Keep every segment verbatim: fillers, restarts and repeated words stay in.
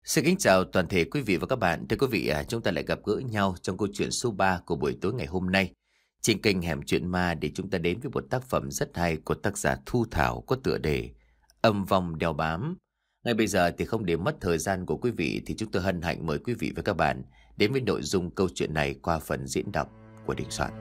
Xin kính chào toàn thể quý vị và các bạn. Thưa quý vị, à, chúng ta lại gặp gỡ nhau trong câu chuyện số ba của buổi tối ngày hôm nay trên kênh Hẻm Chuyện Ma, để chúng ta đến với một tác phẩm rất hay của tác giả Thu Thảo có tựa đề Âm Vong Đeo Bám. Ngay bây giờ thì không để mất thời gian của quý vị thì chúng tôi hân hạnh mời quý vị và các bạn đến với nội dung câu chuyện này qua phần diễn đọc của Đình Soạn.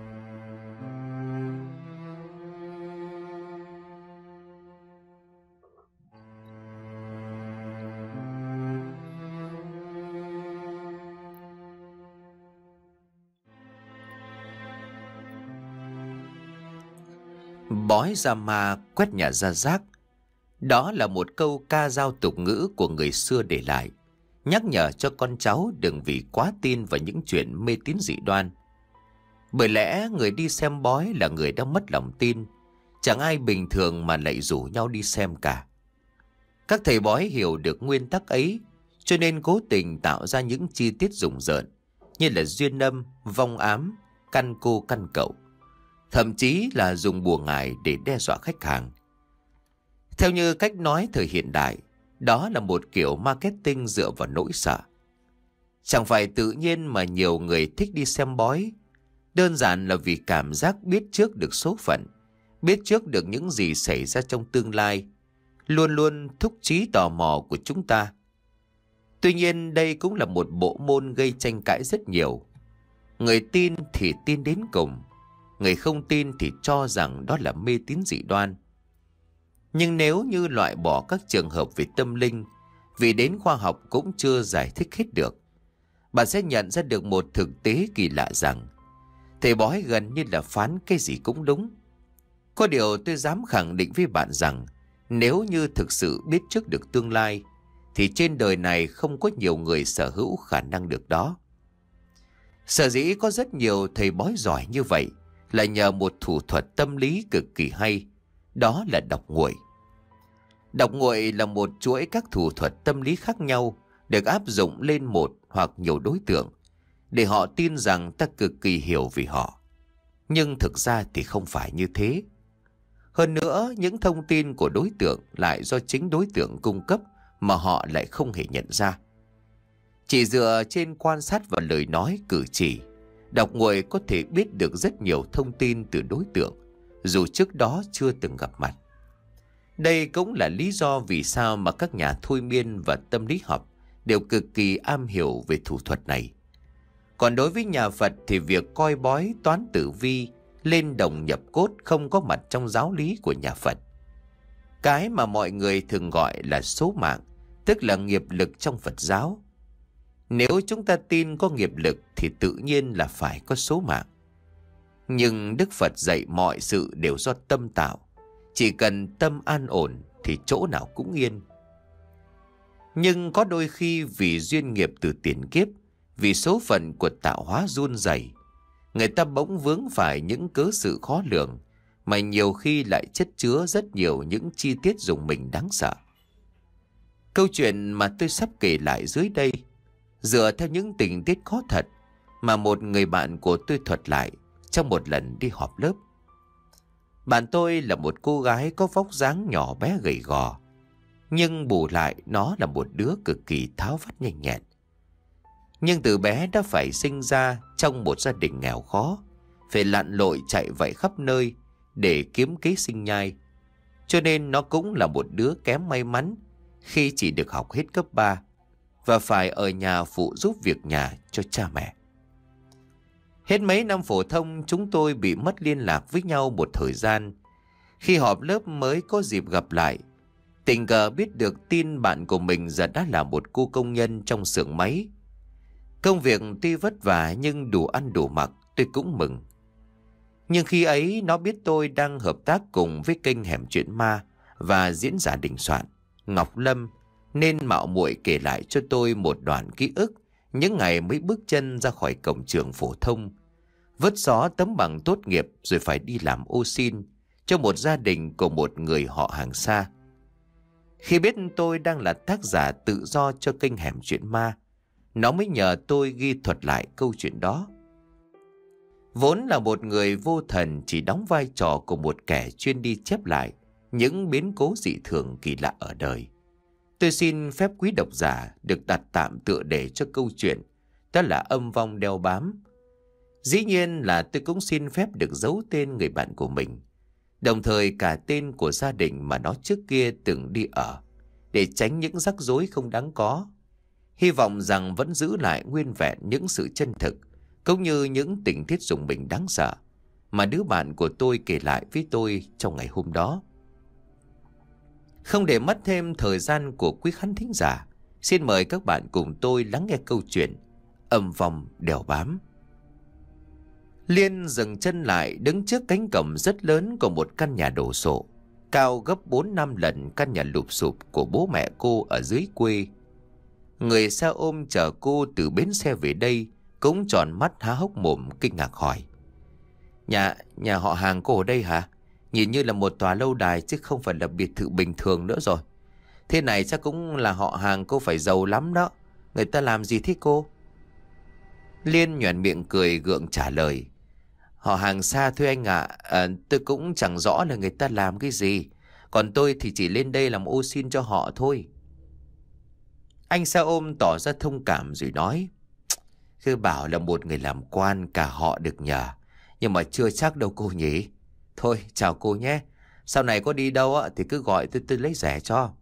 Bói ra ma, quét nhà ra rác. Đó là một câu ca dao tục ngữ của người xưa để lại, nhắc nhở cho con cháu đừng vì quá tin vào những chuyện mê tín dị đoan. Bởi lẽ người đi xem bói là người đã mất lòng tin, chẳng ai bình thường mà lại rủ nhau đi xem cả. Các thầy bói hiểu được nguyên tắc ấy, cho nên cố tình tạo ra những chi tiết rùng rợn như là duyên âm, vong ám, căn cô căn cậu, thậm chí là dùng bùa ngải để đe dọa khách hàng. Theo như cách nói thời hiện đại, đó là một kiểu marketing dựa vào nỗi sợ. Chẳng phải tự nhiên mà nhiều người thích đi xem bói, đơn giản là vì cảm giác biết trước được số phận, biết trước được những gì xảy ra trong tương lai, luôn luôn thúc trí tò mò của chúng ta. Tuy nhiên đây cũng là một bộ môn gây tranh cãi rất nhiều. Người tin thì tin đến cùng, người không tin thì cho rằng đó là mê tín dị đoan. Nhưng nếu như loại bỏ các trường hợp về tâm linh, vì đến khoa học cũng chưa giải thích hết được, bạn sẽ nhận ra được một thực tế kỳ lạ rằng thầy bói gần như là phán cái gì cũng đúng. Có điều tôi dám khẳng định với bạn rằng nếu như thực sự biết trước được tương lai thì trên đời này không có nhiều người sở hữu khả năng được đó. Sở dĩ có rất nhiều thầy bói giỏi như vậy là nhờ một thủ thuật tâm lý cực kỳ hay, đó là đọc nguội. Đọc nguội là một chuỗi các thủ thuật tâm lý khác nhau được áp dụng lên một hoặc nhiều đối tượng để họ tin rằng ta cực kỳ hiểu về họ. Nhưng thực ra thì không phải như thế. Hơn nữa, những thông tin của đối tượng lại do chính đối tượng cung cấp mà họ lại không hề nhận ra. Chỉ dựa trên quan sát và lời nói cử chỉ, đọc nguội có thể biết được rất nhiều thông tin từ đối tượng, dù trước đó chưa từng gặp mặt. Đây cũng là lý do vì sao mà các nhà thôi miên và tâm lý học đều cực kỳ am hiểu về thủ thuật này. Còn đối với nhà Phật thì việc coi bói toán tử vi, lên đồng nhập cốt không có mặt trong giáo lý của nhà Phật. Cái mà mọi người thường gọi là số mạng, tức là nghiệp lực trong Phật giáo. Nếu chúng ta tin có nghiệp lực thì tự nhiên là phải có số mạng. Nhưng Đức Phật dạy mọi sự đều do tâm tạo. Chỉ cần tâm an ổn thì chỗ nào cũng yên. Nhưng có đôi khi vì duyên nghiệp từ tiền kiếp, vì số phận của tạo hóa run rẩy, người ta bỗng vướng phải những cớ sự khó lường, mà nhiều khi lại chất chứa rất nhiều những chi tiết rùng mình đáng sợ. Câu chuyện mà tôi sắp kể lại dưới đây dựa theo những tình tiết có thật mà một người bạn của tôi thuật lại trong một lần đi họp lớp. Bạn tôi là một cô gái có vóc dáng nhỏ bé gầy gò, nhưng bù lại nó là một đứa cực kỳ tháo vát nhanh nhẹn. Nhưng từ bé đã phải sinh ra trong một gia đình nghèo khó, phải lặn lội chạy vạy khắp nơi để kiếm kế sinh nhai. Cho nên nó cũng là một đứa kém may mắn khi chỉ được học hết cấp ba và phải ở nhà phụ giúp việc nhà cho cha mẹ. Hết mấy năm phổ thông, chúng tôi bị mất liên lạc với nhau một thời gian. Khi họp lớp mới có dịp gặp lại, tình cờ biết được tin bạn của mình giờ đã là một cô công nhân trong xưởng máy. Công việc tuy vất vả nhưng đủ ăn đủ mặc, tôi cũng mừng. Nhưng khi ấy nó biết tôi đang hợp tác cùng với kênh Hẻm Chuyện Ma và diễn giả Đình Soạn, Ngọc Lâm, nên mạo muội kể lại cho tôi một đoạn ký ức những ngày mới bước chân ra khỏi cổng trường phổ thông, vứt xó tấm bằng tốt nghiệp rồi phải đi làm ô sin cho một gia đình của một người họ hàng xa. Khi biết tôi đang là tác giả tự do cho kênh Hẻm Chuyện Ma, nó mới nhờ tôi ghi thuật lại câu chuyện đó. Vốn là một người vô thần chỉ đóng vai trò của một kẻ chuyên đi chép lại những biến cố dị thường kỳ lạ ở đời, Tôi xin phép quý độc giả được đặt tạm tựa đề cho câu chuyện, đó là Âm Vong Đeo Bám. Dĩ nhiên là tôi cũng xin phép được giấu tên người bạn của mình, đồng thời cả tên của gia đình mà nó trước kia từng đi ở, để tránh những rắc rối không đáng có. Hy vọng rằng vẫn giữ lại nguyên vẹn những sự chân thực, cũng như những tình tiết rùng mình đáng sợ mà đứa bạn của tôi kể lại với tôi trong ngày hôm đó. Không để mất thêm thời gian của quý khán thính giả, xin mời các bạn cùng tôi lắng nghe câu chuyện Âm Vong Đeo Bám. Liên dừng chân lại đứng trước cánh cổng rất lớn của một căn nhà đổ sộ, cao gấp bốn năm lần căn nhà lụp xụp của bố mẹ cô ở dưới quê. Người xe ôm chở cô từ bến xe về đây cũng tròn mắt há hốc mồm kinh ngạc hỏi: Nhà, nhà họ hàng cô ở đây hả? Nhìn như là một tòa lâu đài chứ không phải là biệt thự bình thường nữa rồi. Thế này chắc cũng là họ hàng cô phải giàu lắm đó. Người ta làm gì thế cô? Liên nhoẻn miệng cười gượng trả lời: Họ hàng xa thôi anh ạ. à, Tôi cũng chẳng rõ là người ta làm cái gì. Còn tôi thì chỉ lên đây làm ô xin cho họ thôi. Anh xe ôm tỏ ra thông cảm rồi nói: Cứ bảo là một người làm quan cả họ được nhờ, nhưng mà chưa chắc đâu cô nhỉ. Thôi chào cô nhé. Sau này có đi đâu á thì cứ gọi tôi tôi lấy rẻ cho.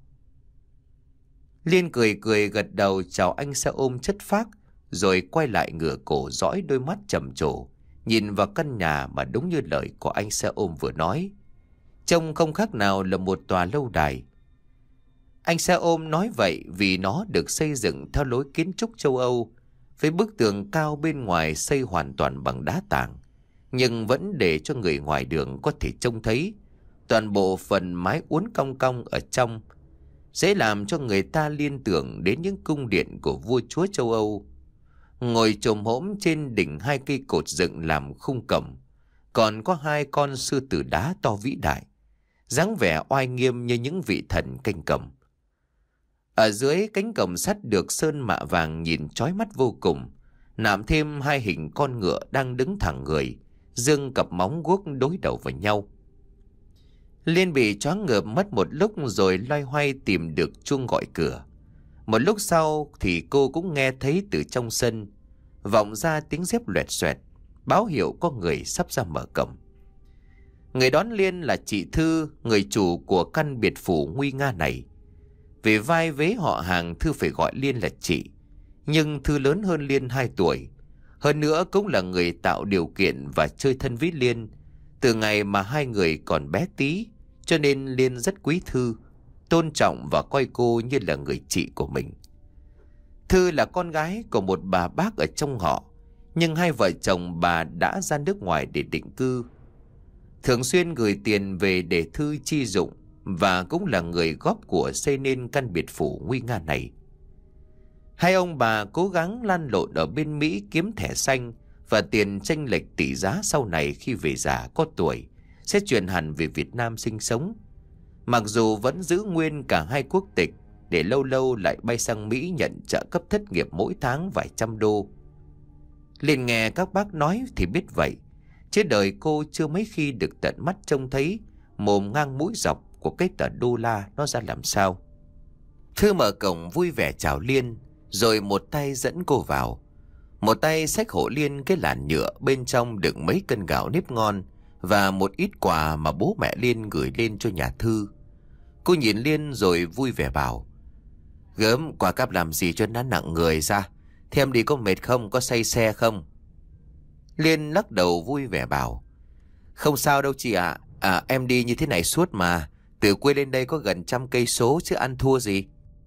Liên cười cười gật đầu chào anh xe ôm chất phác, rồi quay lại ngửa cổ dõi đôi mắt trầm trồ nhìn vào căn nhà mà đúng như lời của anh xe ôm vừa nói, trông không khác nào là một tòa lâu đài. Anh xe ôm nói vậy vì nó được xây dựng theo lối kiến trúc châu Âu, với bức tường cao bên ngoài xây hoàn toàn bằng đá tảng, nhưng vẫn để cho người ngoài đường có thể trông thấy toàn bộ phần mái uốn cong cong ở trong, dễ làm cho người ta liên tưởng đến những cung điện của vua chúa châu Âu. Ngồi chồm hổm trên đỉnh hai cây cột dựng làm khung cổng, còn có hai con sư tử đá to vĩ đại, dáng vẻ oai nghiêm như những vị thần canh cổng. Ở dưới cánh cổng sắt được sơn mạ vàng nhìn chói mắt vô cùng, nạm thêm hai hình con ngựa đang đứng thẳng người, giương cặp móng guốc đối đầu vào nhau. Liên bị choáng ngợp mất một lúc rồi loay hoay tìm được chuông gọi cửa. Một lúc sau thì cô cũng nghe thấy từ trong sân vọng ra tiếng dép loẹt xoẹt, báo hiệu có người sắp ra mở cổng. Người đón Liên là chị Thư, người chủ của căn biệt phủ nguy nga này. Về vai vế họ hàng, Thư phải gọi Liên là chị, nhưng Thư lớn hơn Liên hai tuổi. Hơn nữa cũng là người tạo điều kiện và chơi thân với Liên từ ngày mà hai người còn bé tí, cho nên Liên rất quý Thư, tôn trọng và coi cô như là người chị của mình. Thư là con gái của một bà bác ở trong họ, nhưng hai vợ chồng bà đã ra nước ngoài để định cư, thường xuyên gửi tiền về để Thư chi dụng, và cũng là người góp của xây nên căn biệt phủ nguy nga này. Hai ông bà cố gắng lăn lộn ở bên Mỹ kiếm thẻ xanh và tiền chênh lệch tỷ giá sau này khi về già có tuổi sẽ chuyển hẳn về Việt Nam sinh sống, mặc dù vẫn giữ nguyên cả hai quốc tịch, để lâu lâu lại bay sang Mỹ nhận trợ cấp thất nghiệp mỗi tháng vài trăm đô. Liền nghe các bác nói thì biết vậy, chứ đời cô chưa mấy khi được tận mắt trông thấy mồm ngang mũi dọc của cái tờ đô la nó ra làm sao. Thư mở cổng vui vẻ chào Liên, rồi một tay dẫn cô vào, một tay xách hộ Liên cái làn nhựa bên trong đựng mấy cân gạo nếp ngon và một ít quà mà bố mẹ Liên gửi lên cho nhà Thư. Cô nhìn Liên rồi vui vẻ bảo: Gớm, quà cáp làm gì cho nó nặng người ra? Thế em đi có mệt không? Có say xe không? Liên lắc đầu vui vẻ bảo: Không sao đâu chị ạ. À. à, em đi như thế này suốt mà. Từ quê lên đây có gần trăm cây số chứ ăn thua gì.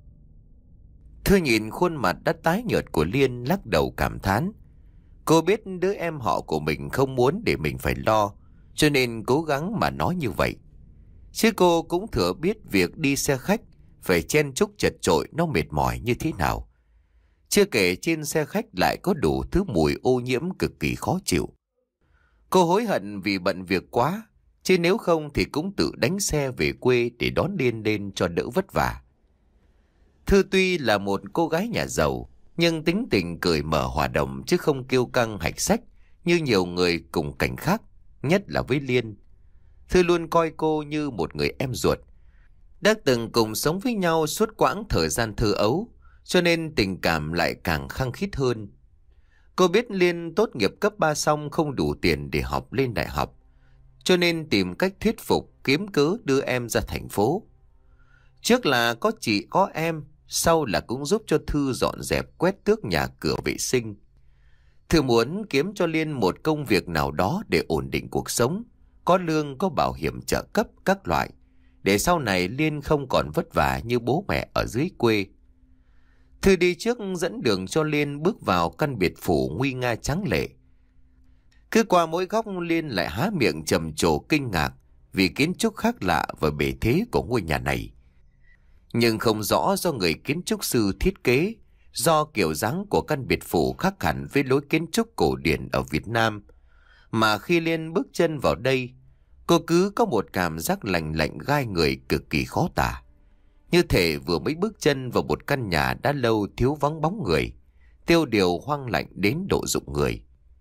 Thư nhìn khuôn mặt đã tái nhợt của Liên lắc đầu cảm thán. Cô biết đứa em họ của mình không muốn để mình phải lo, cho nên cố gắng mà nói như vậy. Chứ cô cũng thừa biết việc đi xe khách phải chen chúc chật chội nó mệt mỏi như thế nào. Chưa kể trên xe khách lại có đủ thứ mùi ô nhiễm cực kỳ khó chịu. Cô hối hận vì bận việc quá, chứ nếu không thì cũng tự đánh xe về quê để đón Liên lên cho đỡ vất vả. Thư tuy là một cô gái nhà giàu, nhưng tính tình cởi mở hòa đồng chứ không kiêu căng hạch sách như nhiều người cùng cảnh khác, nhất là với Liên. Thư luôn coi cô như một người em ruột, Đã từng cùng sống với nhau suốt quãng thời gian thơ ấu, cho nên tình cảm lại càng khăng khít hơn. Cô biết Liên tốt nghiệp cấp ba xong không đủ tiền để học lên đại học, cho nên tìm cách thuyết phục kiếm cớ đưa em ra thành phố. Trước là có chị có em, sau là cũng giúp cho Thư dọn dẹp quét tước nhà cửa vệ sinh. Thư muốn kiếm cho Liên một công việc nào đó để ổn định cuộc sống, có lương, có bảo hiểm trợ cấp các loại, để sau này Liên không còn vất vả như bố mẹ ở dưới quê. Thư đi trước dẫn đường cho Liên bước vào căn biệt phủ nguy nga tráng lệ. Cứ qua mỗi góc, Liên lại há miệng trầm trồ kinh ngạc vì kiến trúc khác lạ và bề thế của ngôi nhà này. Nhưng không rõ do người kiến trúc sư thiết kế, do kiểu dáng của căn biệt phủ khác hẳn với lối kiến trúc cổ điển ở Việt Nam, mà khi Liên bước chân vào đây, cô cứ có một cảm giác lạnh lạnh gai người cực kỳ khó tả. Như thể vừa mới bước chân vào một căn nhà đã lâu thiếu vắng bóng người, tiêu điều hoang lạnh đến độ rụng người.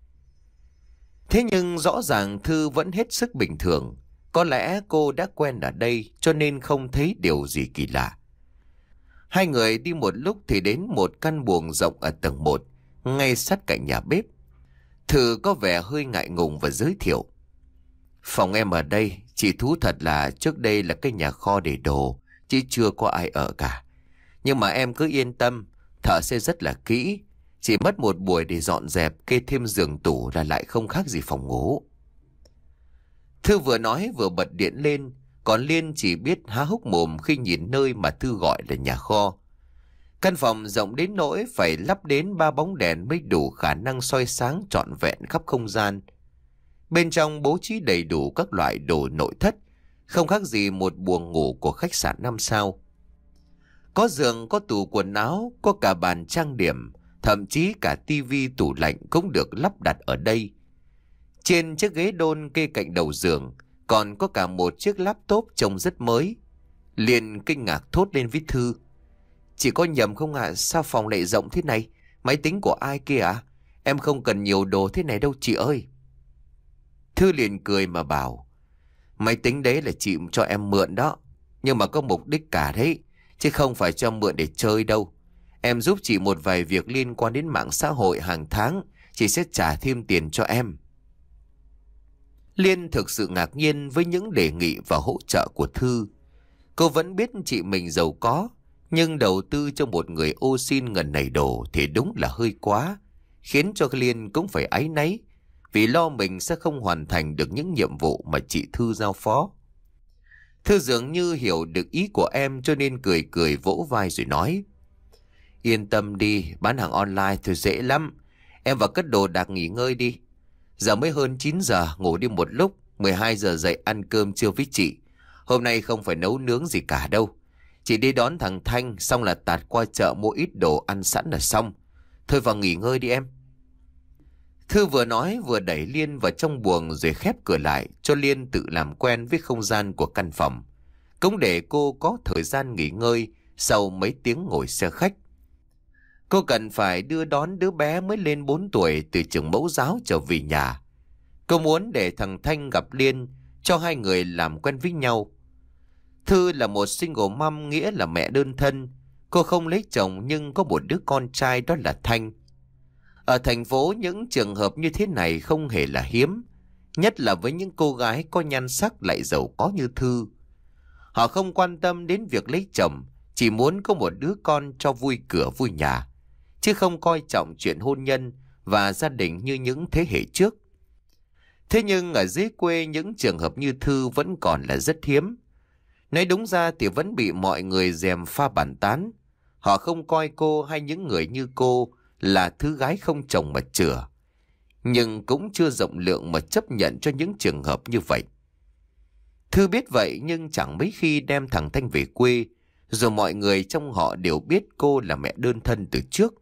Thế nhưng rõ ràng Thư vẫn hết sức bình thường. Có lẽ cô đã quen ở đây cho nên không thấy điều gì kỳ lạ. Hai người đi một lúc thì đến một căn buồng rộng ở tầng một, ngay sát cạnh nhà bếp. Thư có vẻ hơi ngại ngùng và giới thiệu. Phòng em ở đây, chỉ thú thật là trước đây là cái nhà kho để đồ, chứ chưa có ai ở cả. Nhưng mà em cứ yên tâm, thợ sẽ rất là kỹ. Chỉ mất một buổi để dọn dẹp, kê thêm giường tủ là lại không khác gì phòng ngủ. Thư vừa nói vừa bật điện lên, còn Liên chỉ biết há hốc mồm khi nhìn nơi mà Thư gọi là nhà kho. Căn phòng rộng đến nỗi phải lắp đến ba bóng đèn mới đủ khả năng soi sáng trọn vẹn khắp không gian. Bên trong bố trí đầy đủ các loại đồ nội thất, không khác gì một buồng ngủ của khách sạn năm sao. Có giường, có tủ quần áo, có cả bàn trang điểm, thậm chí cả tivi tủ lạnh cũng được lắp đặt ở đây. Trên chiếc ghế đôn kê cạnh đầu giường còn có cả một chiếc laptop trông rất mới. Liền kinh ngạc thốt lên với Thư. Chị có nhầm không ạ? À? Sao phòng lại rộng thế này? Máy tính của ai kia à? Em không cần nhiều đồ thế này đâu chị ơi. Thư liền cười mà bảo. Máy tính đấy là chị cho em mượn đó, nhưng mà có mục đích cả đấy, chứ không phải cho mượn để chơi đâu. Em giúp chị một vài việc liên quan đến mạng xã hội, hàng tháng chị sẽ trả thêm tiền cho em. Liên thực sự ngạc nhiên với những đề nghị và hỗ trợ của Thư. Cô vẫn biết chị mình giàu có, nhưng đầu tư cho một người ô xin ngần này đồ thì đúng là hơi quá, khiến cho Liên cũng phải áy náy vì lo mình sẽ không hoàn thành được những nhiệm vụ mà chị Thư giao phó. Thư dường như hiểu được ý của em cho nên cười cười vỗ vai rồi nói. Yên tâm đi, bán hàng online thì dễ lắm. Em vào cất đồ đạc nghỉ ngơi đi. Giờ mới hơn chín giờ, ngủ đi một lúc, mười hai giờ dậy ăn cơm trưa với chị. Hôm nay không phải nấu nướng gì cả đâu. Chị đi đón thằng Thanh, xong là tạt qua chợ mua ít đồ ăn sẵn là xong. Thôi vào nghỉ ngơi đi em. Thư vừa nói vừa đẩy Liên vào trong buồng rồi khép cửa lại cho Liên tự làm quen với không gian của căn phòng. Cũng để cô có thời gian nghỉ ngơi sau mấy tiếng ngồi xe khách. Cô cần phải đưa đón đứa bé mới lên bốn tuổi từ trường mẫu giáo trở về nhà. Cô muốn để thằng Thanh gặp Liên, cho hai người làm quen với nhau. Thư là một single mom, nghĩa là mẹ đơn thân. Cô không lấy chồng nhưng có một đứa con trai, đó là Thanh. Ở thành phố những trường hợp như thế này không hề là hiếm, nhất là với những cô gái có nhan sắc lại giàu có như Thư. Họ không quan tâm đến việc lấy chồng, chỉ muốn có một đứa con cho vui cửa vui nhà, chứ không coi trọng chuyện hôn nhân và gia đình như những thế hệ trước. Thế nhưng ở dưới quê những trường hợp như Thư vẫn còn là rất hiếm. Nói đúng ra thì vẫn bị mọi người gièm pha bàn tán. Họ không coi cô hay những người như cô là thứ gái không chồng mà chửa, nhưng cũng chưa rộng lượng mà chấp nhận cho những trường hợp như vậy. Thư biết vậy nhưng chẳng mấy khi đem thằng Thanh về quê, rồi mọi người trong họ đều biết cô là mẹ đơn thân từ trước.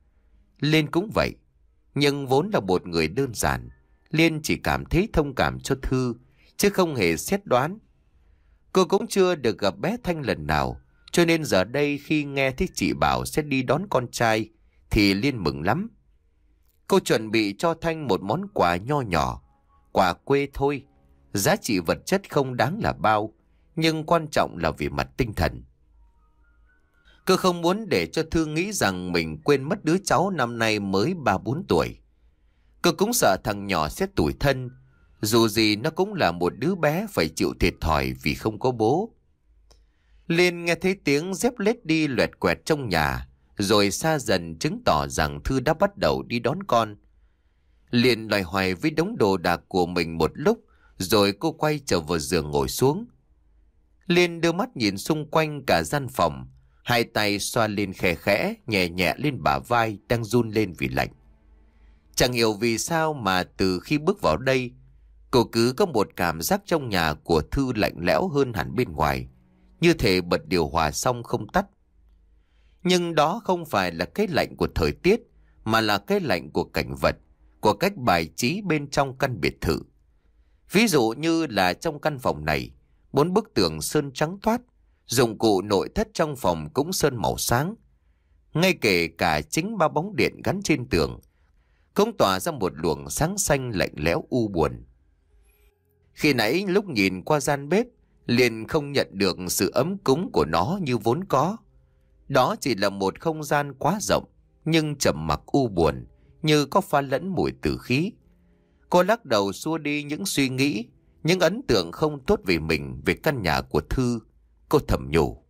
Liên cũng vậy, nhưng vốn là một người đơn giản, Liên chỉ cảm thấy thông cảm cho Thư, chứ không hề xét đoán. Cô cũng chưa được gặp bé Thanh lần nào, cho nên giờ đây khi nghe thấy chị bảo sẽ đi đón con trai, thì Liên mừng lắm. Cô chuẩn bị cho Thanh một món quà nho nhỏ, quà quê thôi, giá trị vật chất không đáng là bao, nhưng quan trọng là về mặt tinh thần. Cô không muốn để cho Thư nghĩ rằng mình quên mất đứa cháu năm nay mới ba bốn tuổi. Cô cũng sợ thằng nhỏ sẽ tủi thân, dù gì nó cũng là một đứa bé phải chịu thiệt thòi vì không có bố. Liên nghe thấy tiếng dép lết đi loẹt quẹt trong nhà, rồi xa dần chứng tỏ rằng Thư đã bắt đầu đi đón con. Liên loay hoay với đống đồ đạc của mình một lúc, rồi cô quay trở vào giường ngồi xuống. Liên đưa mắt nhìn xung quanh cả gian phòng, hai tay xoa lên khe khẽ, nhẹ nhẹ lên bả vai đang run lên vì lạnh. Chẳng hiểu vì sao mà từ khi bước vào đây, cô cứ có một cảm giác trong nhà của Thư lạnh lẽo hơn hẳn bên ngoài, như thể bật điều hòa xong không tắt. Nhưng đó không phải là cái lạnh của thời tiết, mà là cái lạnh của cảnh vật, của cách bài trí bên trong căn biệt thự. Ví dụ như là trong căn phòng này, bốn bức tường sơn trắng toát, dụng cụ nội thất trong phòng cũng sơn màu sáng. Ngay kể cả chính ba bóng điện gắn trên tường cũng tỏa ra một luồng sáng xanh lạnh lẽo u buồn. Khi nãy lúc nhìn qua gian bếp, liền không nhận được sự ấm cúng của nó như vốn có. Đó chỉ là một không gian quá rộng, nhưng trầm mặc u buồn, như có pha lẫn mùi tử khí. Cô lắc đầu xua đi những suy nghĩ, những ấn tượng không tốt về mình, về căn nhà của Thư. Cô thầm nhủ.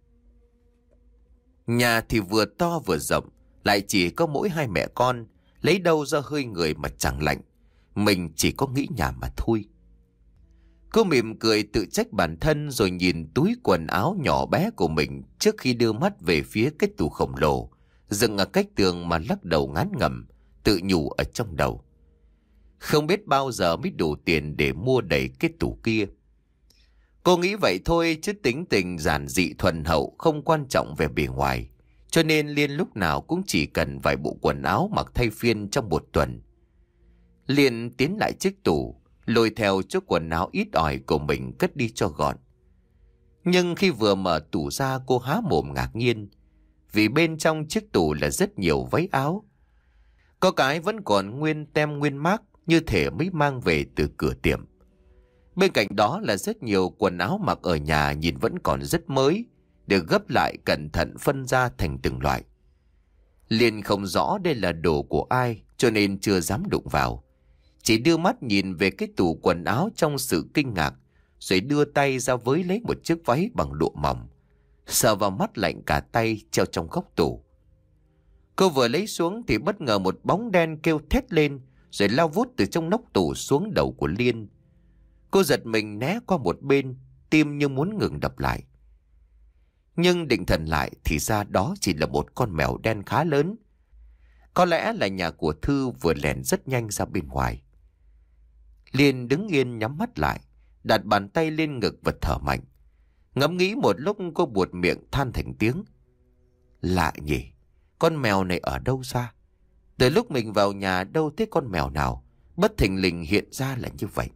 Nhà thì vừa to vừa rộng, lại chỉ có mỗi hai mẹ con, lấy đâu ra hơi người mà chẳng lạnh. Mình chỉ có nghĩ nhà mà thôi. Cô mỉm cười tự trách bản thân, rồi nhìn túi quần áo nhỏ bé của mình trước khi đưa mắt về phía cái tủ khổng lồ dựng ở cách tường mà lắc đầu ngán ngẩm, tự nhủ ở trong đầu. Không biết bao giờ mới đủ tiền để mua đầy cái tủ kia. Cô nghĩ vậy thôi, chứ tính tình giản dị thuần hậu, không quan trọng về bề ngoài. Cho nên Liên lúc nào cũng chỉ cần vài bộ quần áo mặc thay phiên trong một tuần. Liên tiến lại chiếc tủ, lôi theo chút quần áo ít ỏi của mình cất đi cho gọn. Nhưng khi vừa mở tủ ra, cô há mồm ngạc nhiên, vì bên trong chiếc tủ là rất nhiều váy áo. Có cái vẫn còn nguyên tem nguyên mác, như thể mới mang về từ cửa tiệm. Bên cạnh đó là rất nhiều quần áo mặc ở nhà nhìn vẫn còn rất mới, được gấp lại cẩn thận phân ra thành từng loại. Liên không rõ đây là đồ của ai, cho nên chưa dám đụng vào. Chỉ đưa mắt nhìn về cái tủ quần áo trong sự kinh ngạc, rồi đưa tay ra với lấy một chiếc váy bằng lụa mỏng, sờ vào mắt lạnh cả tay treo trong góc tủ. Cô vừa lấy xuống thì bất ngờ một bóng đen kêu thét lên, rồi lao vút từ trong nóc tủ xuống đầu của Liên. Cô giật mình né qua một bên, tim như muốn ngừng đập lại. Nhưng định thần lại thì ra đó chỉ là một con mèo đen khá lớn. Có lẽ là nhà của Thư vừa lèn rất nhanh ra bên ngoài. Liên đứng yên nhắm mắt lại, đặt bàn tay lên ngực và thở mạnh. Ngẫm nghĩ một lúc, cô buột miệng than thành tiếng. Lạ nhỉ, con mèo này ở đâu ra? Từ lúc mình vào nhà đâu thấy con mèo nào bất thình lình hiện ra là như vậy.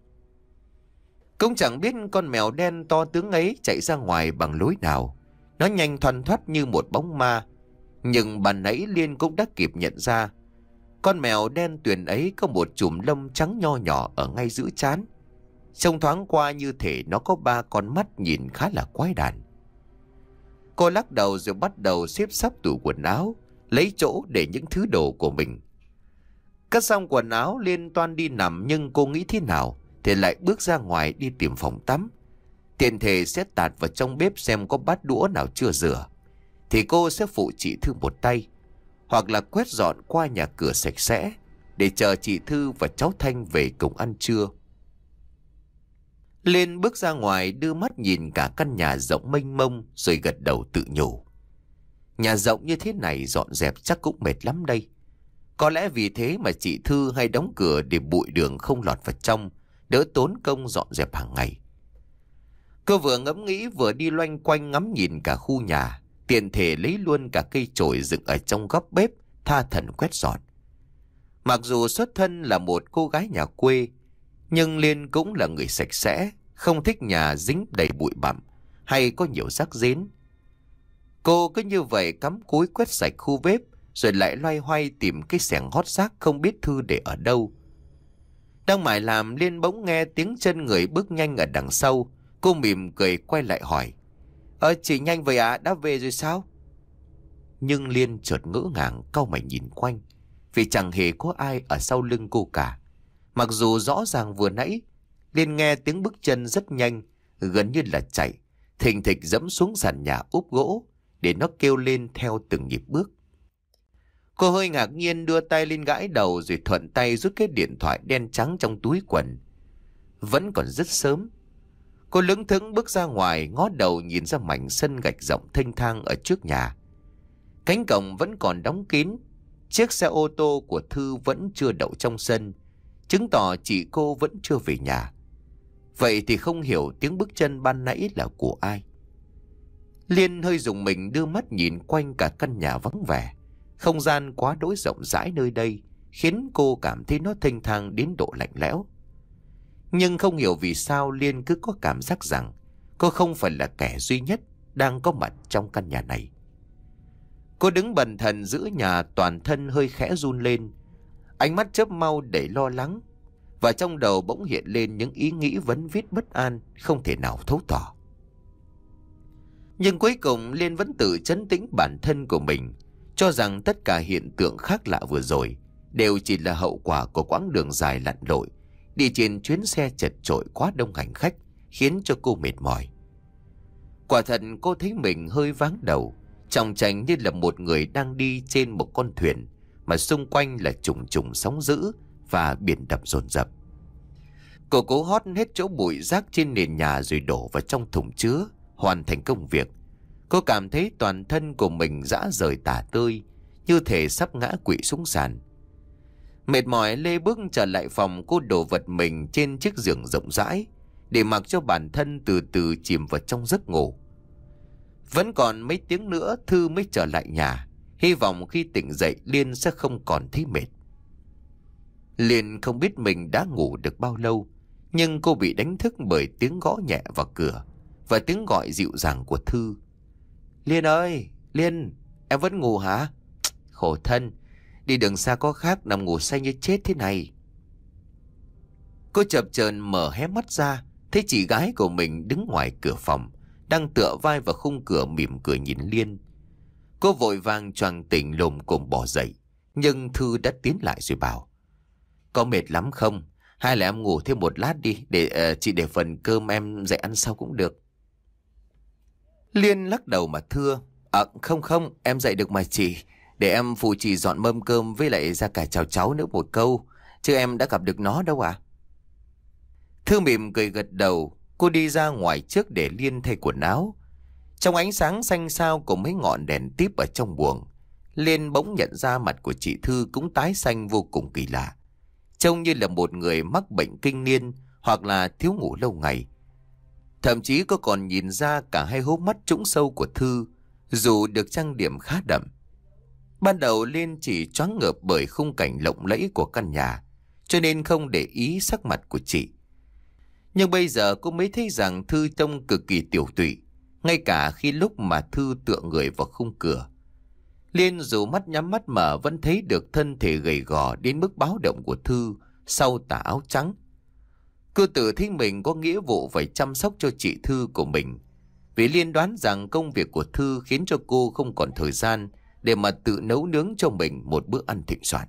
Cũng chẳng biết con mèo đen to tướng ấy chạy ra ngoài bằng lối nào. Nó nhanh thoăn thoắt như một bóng ma. Nhưng ban nãy Liên cũng đã kịp nhận ra, con mèo đen tuyền ấy có một chùm lông trắng nho nhỏ ở ngay giữa trán. Trông thoáng qua như thể nó có ba con mắt nhìn khá là quái đản. Cô lắc đầu rồi bắt đầu xếp sắp tủ quần áo, lấy chỗ để những thứ đồ của mình. Cất xong quần áo, Liên toan đi nằm, nhưng cô nghĩ thế nào thì lại bước ra ngoài đi tìm phòng tắm. Tiện thể sẽ tạt vào trong bếp xem có bát đũa nào chưa rửa, thì cô sẽ phụ chị Thư một tay, hoặc là quét dọn qua nhà cửa sạch sẽ để chờ chị Thư và cháu Thanh về cùng ăn trưa. Liên bước ra ngoài, đưa mắt nhìn cả căn nhà rộng mênh mông, rồi gật đầu tự nhủ. Nhà rộng như thế này dọn dẹp chắc cũng mệt lắm đây. Có lẽ vì thế mà chị Thư hay đóng cửa để bụi đường không lọt vào trong, đỡ tốn công dọn dẹp hàng ngày. Cô vừa ngẫm nghĩ vừa đi loanh quanh ngắm nhìn cả khu nhà, tiện thể lấy luôn cả cây chổi dựng ở trong góc bếp, tha thẩn quét dọn. Mặc dù xuất thân là một cô gái nhà quê, nhưng Liên cũng là người sạch sẽ, không thích nhà dính đầy bụi bặm hay có nhiều rác rến. Cô cứ như vậy cắm cúi quét sạch khu bếp, rồi lại loay hoay tìm cái xẻng hót rác không biết Thư để ở đâu. Đang mải làm, Liên bỗng nghe tiếng chân người bước nhanh ở đằng sau. Cô mỉm cười quay lại hỏi: Ờ chị nhanh vậy à, đã về rồi sao? Nhưng Liên chợt ngỡ ngàng cau mày nhìn quanh, vì chẳng hề có ai ở sau lưng cô cả. Mặc dù rõ ràng vừa nãy Liên nghe tiếng bước chân rất nhanh, gần như là chạy, thình thịch dẫm xuống sàn nhà úp gỗ, để nó kêu lên theo từng nhịp bước. Cô hơi ngạc nhiên đưa tay lên gãi đầu, rồi thuận tay rút cái điện thoại đen trắng trong túi quần. Vẫn còn rất sớm. Cô lững thững bước ra ngoài, ngó đầu nhìn ra mảnh sân gạch rộng thênh thang ở trước nhà. Cánh cổng vẫn còn đóng kín. Chiếc xe ô tô của Thư vẫn chưa đậu trong sân, chứng tỏ chị cô vẫn chưa về nhà. Vậy thì không hiểu tiếng bước chân ban nãy là của ai. Liên hơi rùng mình đưa mắt nhìn quanh cả căn nhà vắng vẻ. Không gian quá đỗi rộng rãi nơi đây khiến cô cảm thấy nó thênh thang đến độ lạnh lẽo. Nhưng không hiểu vì sao Liên cứ có cảm giác rằng cô không phải là kẻ duy nhất đang có mặt trong căn nhà này. Cô đứng bần thần giữa nhà, toàn thân hơi khẽ run lên, ánh mắt chớp mau đầy lo lắng, và trong đầu bỗng hiện lên những ý nghĩ vấn vít bất an không thể nào thấu tỏ. Nhưng cuối cùng Liên vẫn tự trấn tĩnh bản thân của mình, cho rằng tất cả hiện tượng khác lạ vừa rồi đều chỉ là hậu quả của quãng đường dài lặn lội đi trên chuyến xe chật chội quá đông hành khách, khiến cho cô mệt mỏi. Quả thật cô thấy mình hơi váng đầu, chòng chành như là một người đang đi trên một con thuyền mà xung quanh là trùng trùng sóng dữ và biển đập dồn dập. Cô cố hót hết chỗ bụi rác trên nền nhà rồi đổ vào trong thùng chứa, hoàn thành công việc. Cô cảm thấy toàn thân của mình rã rời tả tơi, như thể sắp ngã quỵ xuống sàn. Mệt mỏi lê bước trở lại phòng, cô đổ vật mình trên chiếc giường rộng rãi để mặc cho bản thân từ từ chìm vào trong giấc ngủ. Vẫn còn mấy tiếng nữa Thư mới trở lại nhà, hy vọng khi tỉnh dậy Liên sẽ không còn thấy mệt. Liên không biết mình đã ngủ được bao lâu, nhưng cô bị đánh thức bởi tiếng gõ nhẹ vào cửa và tiếng gọi dịu dàng của Thư. Liên ơi, Liên, em vẫn ngủ hả? Khổ thân, đi đường xa có khác nằm ngủ say như chết thế này. Cô chập chờn mở hé mắt ra, thấy chị gái của mình đứng ngoài cửa phòng, đang tựa vai vào khung cửa mỉm cười nhìn Liên. Cô vội vàng choàng tỉnh lồm cồm bỏ dậy, nhưng Thư đã tiến lại rồi bảo: Có mệt lắm không? Hay là em ngủ thêm một lát đi, để uh, chị để phần cơm em dậy ăn sau cũng được. Liên lắc đầu mà thưa: À không không, em dậy được mà chị. Để em phụ chị dọn mâm cơm với lại ra cả chào cháu nữa một câu, chứ em đã gặp được nó đâu à. Thư mỉm cười gật đầu. Cô đi ra ngoài trước để Liên thay quần áo. Trong ánh sáng xanh xao của mấy ngọn đèn típ ở trong buồng, Liên bỗng nhận ra mặt của chị Thư cũng tái xanh vô cùng kỳ lạ, trông như là một người mắc bệnh kinh niên hoặc là thiếu ngủ lâu ngày. Thậm chí cô còn nhìn ra cả hai hốc mắt trũng sâu của Thư, dù được trang điểm khá đậm. Ban đầu Liên chỉ choáng ngợp bởi khung cảnh lộng lẫy của căn nhà, cho nên không để ý sắc mặt của chị. Nhưng bây giờ cô mới thấy rằng Thư trông cực kỳ tiểu tụy, ngay cả khi lúc mà Thư tựa người vào khung cửa. Liên dù mắt nhắm mắt mở vẫn thấy được thân thể gầy gò đến mức báo động của Thư sau tà áo trắng. Cô tự thấy mình có nghĩa vụ phải chăm sóc cho chị Thư của mình, vì Liên đoán rằng công việc của Thư khiến cho cô không còn thời gian để mà tự nấu nướng cho mình một bữa ăn thịnh soạn.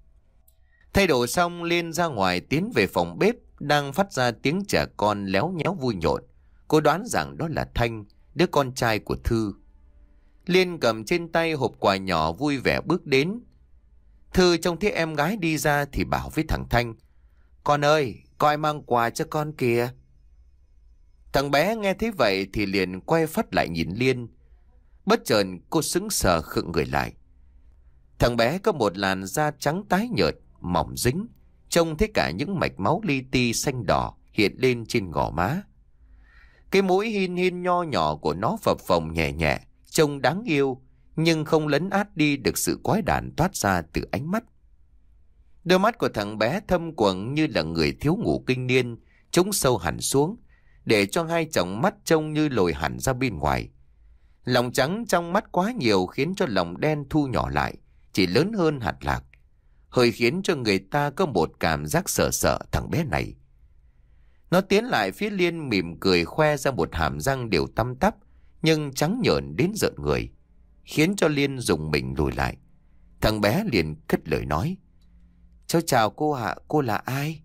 Thay đồ xong, Liên ra ngoài tiến về phòng bếp đang phát ra tiếng trẻ con léo nhéo vui nhộn. Cô đoán rằng đó là Thanh, đứa con trai của Thư. Liên cầm trên tay hộp quà nhỏ vui vẻ bước đến. Thư trông thấy em gái đi ra thì bảo với thằng Thanh: Con ơi, có ai mang quà cho con kìa. Thằng bé nghe thấy vậy thì liền quay phát lại nhìn Liên. Bất chợt cô sững sờ khựng người lại. Thằng bé có một làn da trắng tái nhợt, mỏng dính, trông thấy cả những mạch máu li ti xanh đỏ hiện lên trên gò má. Cái mũi hin hin nho nhỏ của nó phập phồng nhẹ nhẹ, trông đáng yêu, nhưng không lấn át đi được sự quái đản toát ra từ ánh mắt. Đôi mắt của thằng bé thâm quầng như là người thiếu ngủ kinh niên, trũng sâu hẳn xuống, để cho hai tròng mắt trông như lồi hẳn ra bên ngoài. Lòng trắng trong mắt quá nhiều khiến cho lòng đen thu nhỏ lại, chỉ lớn hơn hạt lạc, hơi khiến cho người ta có một cảm giác sợ sợ thằng bé này. Nó tiến lại phía Liên mỉm cười khoe ra một hàm răng đều tăm tắp nhưng trắng nhợn đến rợn người, khiến cho Liên rùng mình lùi lại. Thằng bé liền cất lời nói: "Cháu chào cô ạ, cô là ai?"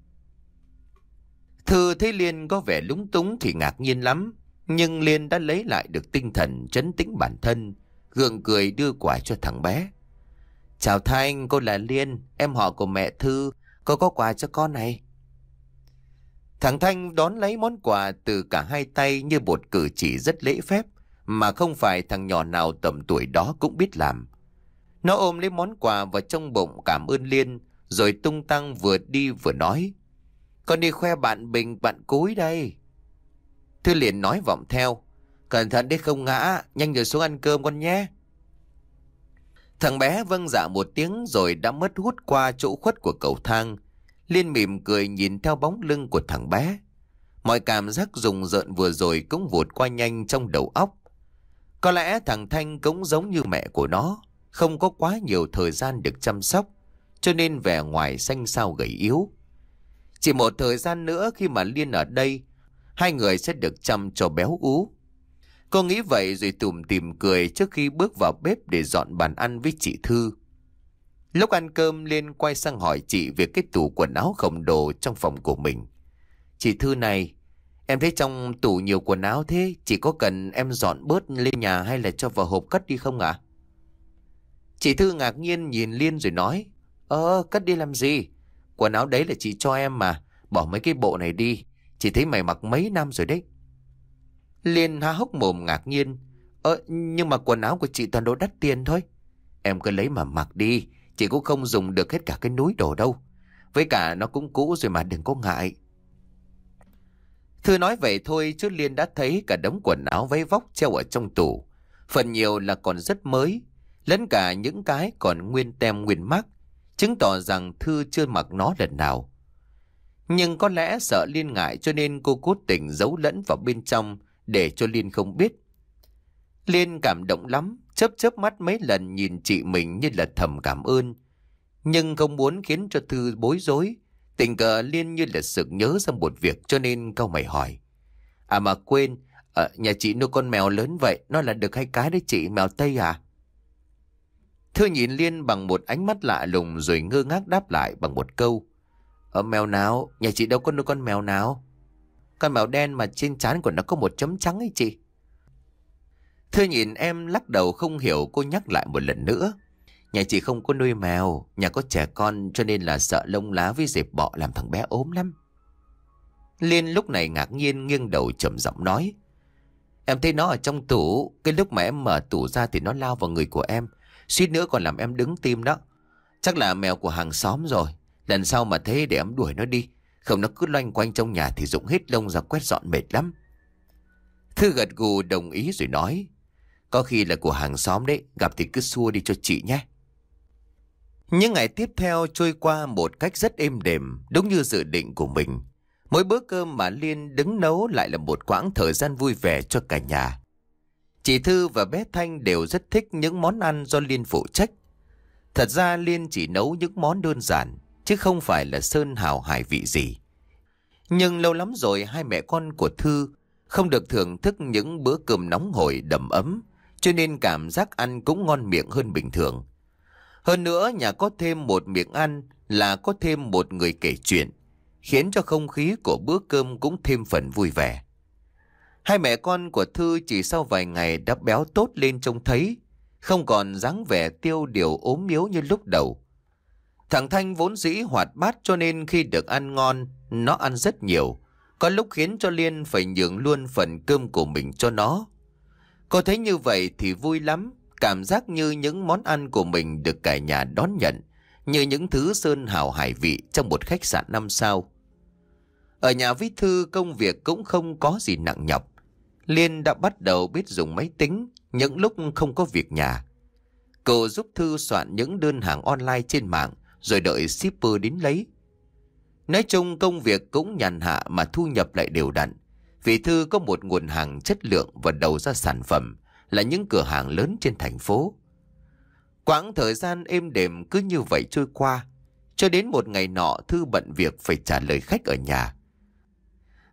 Thư thấy Liên có vẻ lúng túng thì ngạc nhiên lắm, nhưng Liên đã lấy lại được tinh thần trấn tĩnh bản thân, gượng cười đưa quà cho thằng bé. "Chào Thanh, cô là Liên, em họ của mẹ Thư, cô có quà cho con này." Thằng Thanh đón lấy món quà từ cả hai tay như một cử chỉ rất lễ phép mà không phải thằng nhỏ nào tầm tuổi đó cũng biết làm. Nó ôm lấy món quà vào trong bụng cảm ơn Liên, rồi tung tăng vừa đi vừa nói: "Con đi khoe bạn Bình bạn Cúi đây." Thư liền nói vọng theo: "Cẩn thận đấy không ngã, nhanh rồi xuống ăn cơm con nhé." Thằng bé vâng dạ một tiếng rồi đã mất hút qua chỗ khuất của cầu thang. Liên mỉm cười nhìn theo bóng lưng của thằng bé. Mọi cảm giác rùng rợn vừa rồi cũng vụt qua nhanh trong đầu óc. Có lẽ thằng Thanh cũng giống như mẹ của nó, không có quá nhiều thời gian được chăm sóc, cho nên vẻ ngoài xanh xao gầy yếu. Chỉ một thời gian nữa khi mà Liên ở đây, hai người sẽ được chăm cho béo ú. Cô nghĩ vậy rồi tủm tỉm cười trước khi bước vào bếp để dọn bàn ăn với chị Thư. Lúc ăn cơm, Liên quay sang hỏi chị về cái tủ quần áo khổng lồ trong phòng của mình. "Chị Thư này, em thấy trong tủ nhiều quần áo thế, chị có cần em dọn bớt lên nhà hay là cho vào hộp cất đi không ạ?" Chị Thư ngạc nhiên nhìn Liên rồi nói: "Ờ, cất đi làm gì? Quần áo đấy là chị cho em mà, bỏ mấy cái bộ này đi, chị thấy mày mặc mấy năm rồi đấy." Liên há hốc mồm ngạc nhiên: "Ờ, nhưng mà quần áo của chị toàn đồ đắt tiền thôi." "Em cứ lấy mà mặc đi, chị cũng không dùng được hết cả cái núi đồ đâu. Với cả nó cũng cũ rồi mà, đừng có ngại." Thư nói vậy thôi chứ Liên đã thấy cả đống quần áo váy vóc treo ở trong tủ. Phần nhiều là còn rất mới, lẫn cả những cái còn nguyên tem nguyên mác, chứng tỏ rằng Thư chưa mặc nó lần nào. Nhưng có lẽ sợ Liên ngại cho nên cô cố tình giấu lẫn vào bên trong để cho Liên không biết. Liên cảm động lắm, chớp chớp mắt mấy lần nhìn chị mình như là thầm cảm ơn. Nhưng không muốn khiến cho Thư bối rối, tình cờ Liên như là sực nhớ ra một việc cho nên cau mày hỏi: "À mà quên, ở nhà chị nuôi con mèo lớn vậy, nó là được hai cái đấy chị, mèo Tây à?" Thư nhìn Liên bằng một ánh mắt lạ lùng rồi ngơ ngác đáp lại bằng một câu: "Ở mèo nào? Nhà chị đâu có nuôi con mèo nào. Con mèo đen mà trên trán của nó có một chấm trắng ấy chị." Thư nhìn em lắc đầu không hiểu, cô nhắc lại một lần nữa: "Nhà chị không có nuôi mèo, nhà có trẻ con cho nên là sợ lông lá với dẹp bọ làm thằng bé ốm lắm." Liên lúc này ngạc nhiên nghiêng đầu trầm giọng nói: "Em thấy nó ở trong tủ, cái lúc mà em mở tủ ra thì nó lao vào người của em, suýt nữa còn làm em đứng tim đó. Chắc là mèo của hàng xóm rồi, lần sau mà thế để em đuổi nó đi, không nó cứ loanh quanh trong nhà thì rụng hết lông ra quét dọn mệt lắm." Thư gật gù đồng ý rồi nói: "Có khi là của hàng xóm đấy, gặp thì cứ xua đi cho chị nhé." Những ngày tiếp theo trôi qua một cách rất êm đềm, đúng như dự định của mình. Mỗi bữa cơm mà Liên đứng nấu lại là một quãng thời gian vui vẻ cho cả nhà. Chị Thư và bé Thanh đều rất thích những món ăn do Liên phụ trách. Thật ra Liên chỉ nấu những món đơn giản, chứ không phải là sơn hào hải vị gì. Nhưng lâu lắm rồi hai mẹ con của Thư không được thưởng thức những bữa cơm nóng hổi đầm ấm, cho nên cảm giác ăn cũng ngon miệng hơn bình thường. Hơn nữa, nhà có thêm một miệng ăn là có thêm một người kể chuyện, khiến cho không khí của bữa cơm cũng thêm phần vui vẻ. Hai mẹ con của Thư chỉ sau vài ngày đã béo tốt lên trông thấy, không còn dáng vẻ tiêu điều ốm yếu như lúc đầu. Thằng Thanh vốn dĩ hoạt bát cho nên khi được ăn ngon, nó ăn rất nhiều, có lúc khiến cho Liên phải nhường luôn phần cơm của mình cho nó. Cô thấy như vậy thì vui lắm, cảm giác như những món ăn của mình được cả nhà đón nhận, như những thứ sơn hào hải vị trong một khách sạn năm sao. Ở nhà với Thư công việc cũng không có gì nặng nhọc. Liên đã bắt đầu biết dùng máy tính những lúc không có việc nhà. Cô giúp Thư soạn những đơn hàng online trên mạng rồi đợi shipper đến lấy. Nói chung công việc cũng nhàn hạ mà thu nhập lại đều đặn, vì Thư có một nguồn hàng chất lượng và đầu ra sản phẩm là những cửa hàng lớn trên thành phố. Quãng thời gian êm đềm cứ như vậy trôi qua, cho đến một ngày nọ Thư bận việc phải trả lời khách ở nhà.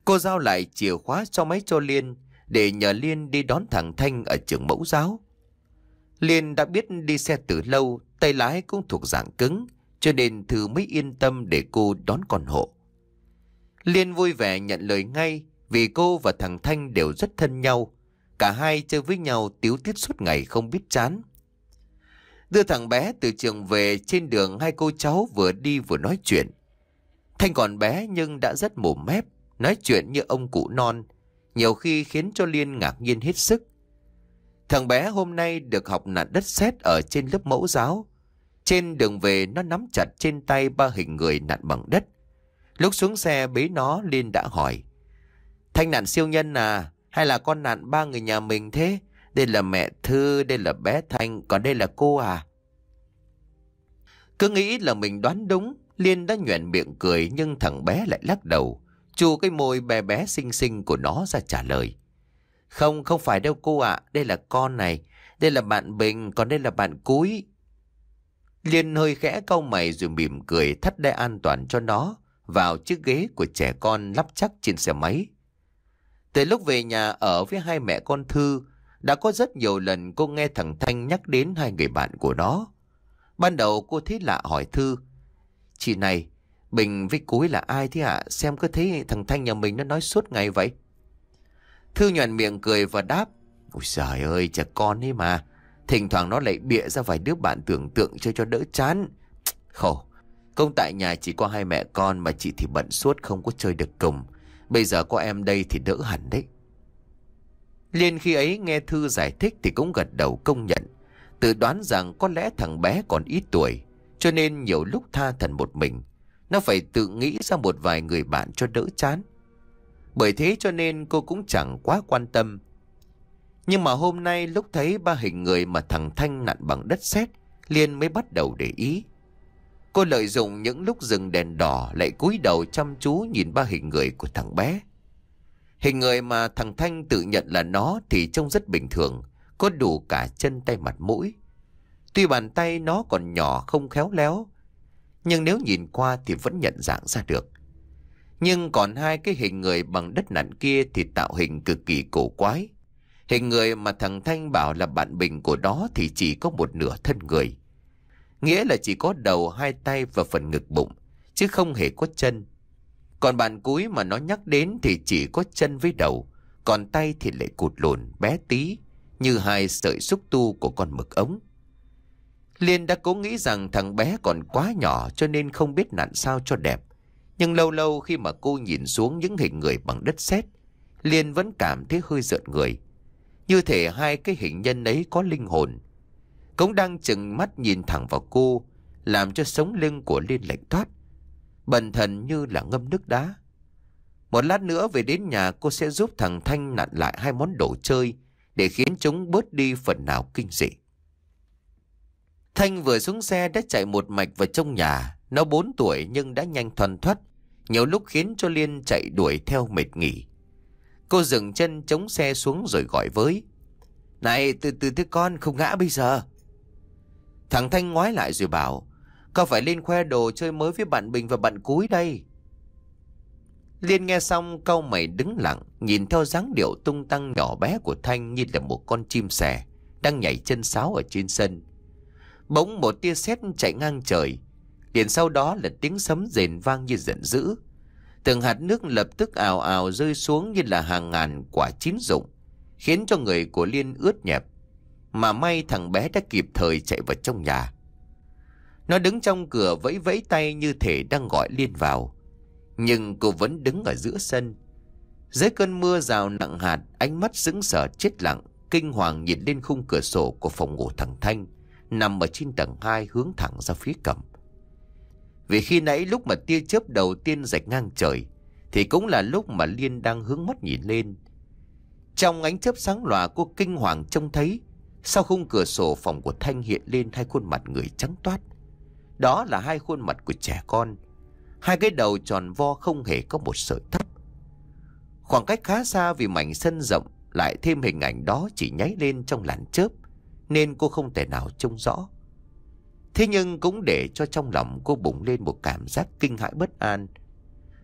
Cô giao lại chìa khóa cho máy cho Liên, để nhờ Liên đi đón thằng Thanh ở trường mẫu giáo. Liên đã biết đi xe từ lâu, tay lái cũng thuộc dạng cứng, cho nên Thư mới yên tâm để cô đón con hộ. Liên vui vẻ nhận lời ngay, vì cô và thằng Thanh đều rất thân nhau. Cả hai chơi với nhau tíu tít suốt ngày không biết chán. Đưa thằng bé từ trường về, trên đường hai cô cháu vừa đi vừa nói chuyện. Thanh còn bé nhưng đã rất mồm mép, nói chuyện như ông cụ non, nhiều khi khiến cho Liên ngạc nhiên hết sức. Thằng bé hôm nay được học nặn đất sét ở trên lớp mẫu giáo. Trên đường về nó nắm chặt trên tay ba hình người nặn bằng đất. Lúc xuống xe bế nó, Liên đã hỏi: Thanh nặn siêu nhân à? Hay là con nặn ba người nhà mình thế? Đây là mẹ Thư, đây là bé Thanh, còn đây là cô à? Cứ nghĩ là mình đoán đúng, Liên đã nhoẻn miệng cười, nhưng thằng bé lại lắc đầu, chu cái môi bé bé xinh xinh của nó ra trả lời: Không, không phải đâu cô ạ, đây là con này, đây là bạn Bình, còn đây là bạn Cúi. Liên hơi khẽ cau mày rồi mỉm cười thắt dây an toàn cho nó vào chiếc ghế của trẻ con lắp chắc trên xe máy. Từ lúc về nhà ở với hai mẹ con Thư, đã có rất nhiều lần cô nghe thằng Thanh nhắc đến hai người bạn của nó. Ban đầu cô thấy lạ hỏi Thư: Chị này, Bình với Cúi là ai thế ạ? Xem cứ thấy thằng Thanh nhà mình nó nói suốt ngày vậy. Thư nhoẻn miệng cười và đáp: Ôi trời ơi, trẻ con ấy mà. Thỉnh thoảng nó lại bịa ra vài đứa bạn tưởng tượng chơi cho đỡ chán. Khổ, công tại nhà chỉ có hai mẹ con mà chị thì bận suốt không có chơi được cùng. Bây giờ có em đây thì đỡ hẳn đấy. Liên khi ấy nghe Thư giải thích thì cũng gật đầu công nhận, tự đoán rằng có lẽ thằng bé còn ít tuổi, cho nên nhiều lúc tha thẩn một mình, nó phải tự nghĩ ra một vài người bạn cho đỡ chán. Bởi thế cho nên cô cũng chẳng quá quan tâm. Nhưng mà hôm nay lúc thấy ba hình người mà thằng Thanh nặn bằng đất sét, Liên mới bắt đầu để ý. Cô lợi dụng những lúc dừng đèn đỏ lại cúi đầu chăm chú nhìn ba hình người của thằng bé. Hình người mà thằng Thanh tự nhận là nó thì trông rất bình thường, có đủ cả chân tay mặt mũi. Tuy bàn tay nó còn nhỏ không khéo léo, nhưng nếu nhìn qua thì vẫn nhận dạng ra được. Nhưng còn hai cái hình người bằng đất nặn kia thì tạo hình cực kỳ cổ quái. Hình người mà thằng Thanh bảo là bạn Bình của nó thì chỉ có một nửa thân người, nghĩa là chỉ có đầu, hai tay và phần ngực bụng, chứ không hề có chân. Còn bạn Cúi mà nó nhắc đến thì chỉ có chân với đầu, còn tay thì lại cụt lùn bé tí, như hai sợi xúc tu của con mực ống. Liên đã cố nghĩ rằng thằng bé còn quá nhỏ cho nên không biết nặn sao cho đẹp. Nhưng lâu lâu khi mà cô nhìn xuống những hình người bằng đất sét, Liên vẫn cảm thấy hơi rợn người. Như thể hai cái hình nhân ấy có linh hồn, cũng đang chừng mắt nhìn thẳng vào cô, làm cho sống lưng của Liên lạnh toát, bần thần như là ngâm nước đá. Một lát nữa về đến nhà, cô sẽ giúp thằng Thanh nặn lại hai món đồ chơi để khiến chúng bớt đi phần nào kinh dị. Thanh vừa xuống xe đã chạy một mạch vào trong nhà. Nó bốn tuổi nhưng đã nhanh thoăn thoắt, nhiều lúc khiến cho Liên chạy đuổi theo mệt nghỉ. Cô dừng chân chống xe xuống rồi gọi với: Này, từ từ thế con, không ngã bây giờ. Thằng Thanh ngoái lại rồi bảo: Con phải lên khoe đồ chơi mới với bạn Bình và bạn Cúi đây. Liên nghe xong cau mày đứng lặng, nhìn theo dáng điệu tung tăng nhỏ bé của Thanh như là một con chim sẻ đang nhảy chân sáo ở trên sân. Bỗng một tia sét chạy ngang trời, liền sau đó là tiếng sấm rền vang như giận dữ. Từng hạt nước lập tức ào ào rơi xuống như là hàng ngàn quả chín rụng, khiến cho người của Liên ướt nhẹp. Mà may thằng bé đã kịp thời chạy vào trong nhà. Nó đứng trong cửa vẫy vẫy tay như thể đang gọi Liên vào. Nhưng cô vẫn đứng ở giữa sân. Dưới cơn mưa rào nặng hạt, ánh mắt sững sờ chết lặng, kinh hoàng nhìn lên khung cửa sổ của phòng ngủ thằng Thanh, nằm ở trên tầng hai hướng thẳng ra phía cổng. Vì khi nãy lúc mà tia chớp đầu tiên rạch ngang trời, thì cũng là lúc mà Liên đang hướng mắt nhìn lên. Trong ánh chớp sáng lòa, cô kinh hoàng trông thấy sau khung cửa sổ phòng của Thanh hiện lên hai khuôn mặt người trắng toát. Đó là hai khuôn mặt của trẻ con, hai cái đầu tròn vo không hề có một sợi tóc. Khoảng cách khá xa vì mảnh sân rộng, lại thêm hình ảnh đó chỉ nháy lên trong làn chớp, nên cô không thể nào trông rõ. Thế nhưng cũng để cho trong lòng cô bùng lên một cảm giác kinh hãi bất an.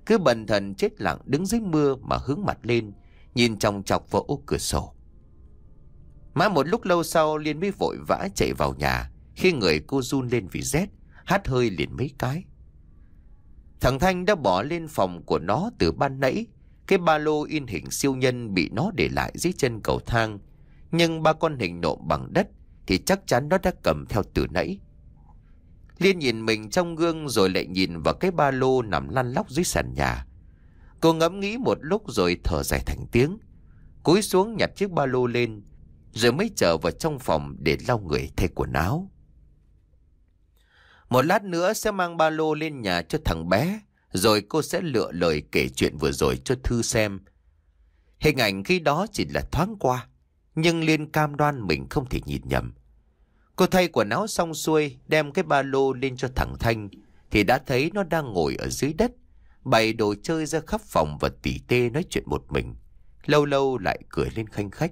cứ bần thần chết lặng đứng dưới mưa mà hướng mặt lên, nhìn chòng chọc vào ô cửa sổ. Mãi một lúc lâu sau, Liên mới vội vã chạy vào nhà, khi người cô run lên vì rét, hắt hơi liền mấy cái. Thằng Thanh đã bỏ lên phòng của nó từ ban nãy. Cái ba lô in hình siêu nhân bị nó để lại dưới chân cầu thang, nhưng ba con hình nộm bằng đất thì chắc chắn nó đã cầm theo từ nãy. Liên nhìn mình trong gương rồi lại nhìn vào cái ba lô nằm lăn lóc dưới sàn nhà. Cô ngẫm nghĩ một lúc rồi thở dài thành tiếng, cúi xuống nhặt chiếc ba lô lên, rồi mới trở vào trong phòng để lau người thay quần áo. Một lát nữa sẽ mang ba lô lên nhà cho thằng bé, rồi cô sẽ lựa lời kể chuyện vừa rồi cho Thư xem. Hình ảnh khi đó chỉ là thoáng qua, nhưng Liên cam đoan mình không thể nhìn nhầm. Cô thay quần áo xong xuôi, đem cái ba lô lên cho thằng Thanh, thì đã thấy nó đang ngồi ở dưới đất, bày đồ chơi ra khắp phòng và tỉ tê nói chuyện một mình, lâu lâu lại cười lên khanh khách.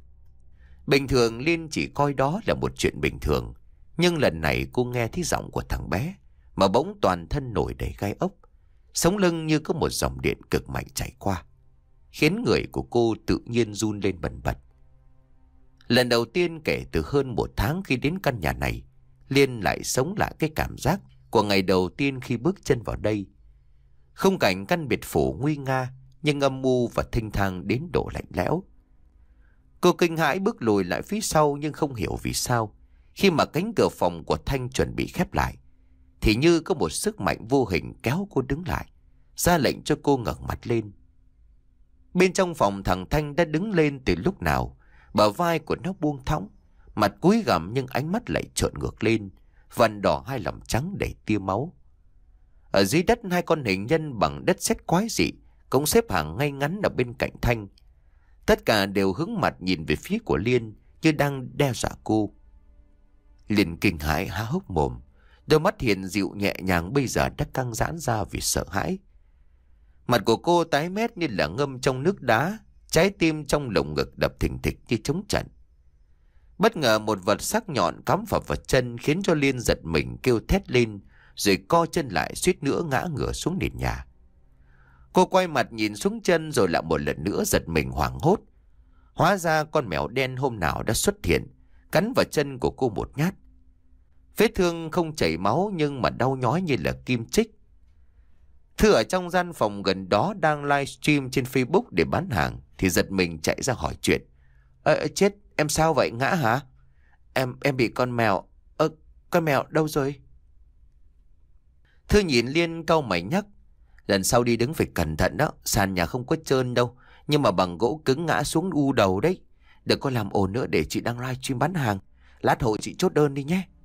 Bình thường Liên chỉ coi đó là một chuyện bình thường, nhưng lần này cô nghe thấy giọng của thằng bé mà bỗng toàn thân nổi đầy gai ốc, sống lưng như có một dòng điện cực mạnh chảy qua, khiến người của cô tự nhiên run lên bần bật. Lần đầu tiên kể từ hơn một tháng khi đến căn nhà này, Liên lại sống lại cái cảm giác của ngày đầu tiên khi bước chân vào đây. Khung cảnh căn biệt phủ nguy nga nhưng âm u và thênh thang đến độ lạnh lẽo. Cô kinh hãi bước lùi lại phía sau, nhưng không hiểu vì sao, khi mà cánh cửa phòng của Thanh chuẩn bị khép lại, thì như có một sức mạnh vô hình kéo cô đứng lại, ra lệnh cho cô ngẩng mặt lên. Bên trong phòng, thằng Thanh đã đứng lên từ lúc nào, bờ vai của nó buông thõng, mặt cúi gằm nhưng ánh mắt lại trợn ngược lên, vằn đỏ hai lòng trắng đầy tia máu. Ở dưới đất, hai con hình nhân bằng đất sét quái dị cũng xếp hàng ngay ngắn ở bên cạnh Thanh. Tất cả đều hướng mặt nhìn về phía của Liên như đang đe dọa cô. Liên kinh hãi há hốc mồm, đôi mắt hiền dịu nhẹ nhàng bây giờ đã căng giãn ra vì sợ hãi. Mặt của cô tái mét như là ngâm trong nước đá, trái tim trong lồng ngực đập thình thịch như trống trận. Bất ngờ một vật sắc nhọn cắm vào vật chân khiến cho Liên giật mình kêu thét lên, rồi co chân lại suýt nữa ngã ngửa xuống nền nhà. Cô quay mặt nhìn xuống chân rồi lại một lần nữa giật mình hoảng hốt. Hóa ra con mèo đen hôm nào đã xuất hiện, cắn vào chân của cô một nhát. Vết thương không chảy máu nhưng mà đau nhói như là kim chích. Thư ở trong gian phòng gần đó đang livestream trên Facebook để bán hàng thì giật mình chạy ra hỏi chuyện. Ơ chết, em sao vậy, ngã hả? Em em bị con mèo. Ơ con mèo đâu rồi? Thư nhìn Liên cau mày nhắc. Lần sau đi đứng phải cẩn thận đó, sàn nhà không có trơn đâu, nhưng mà bằng gỗ cứng ngã xuống u đầu đấy. Đừng có làm ồn nữa để chị đang livestream bán hàng. Lát hồi chị chốt đơn đi nhé.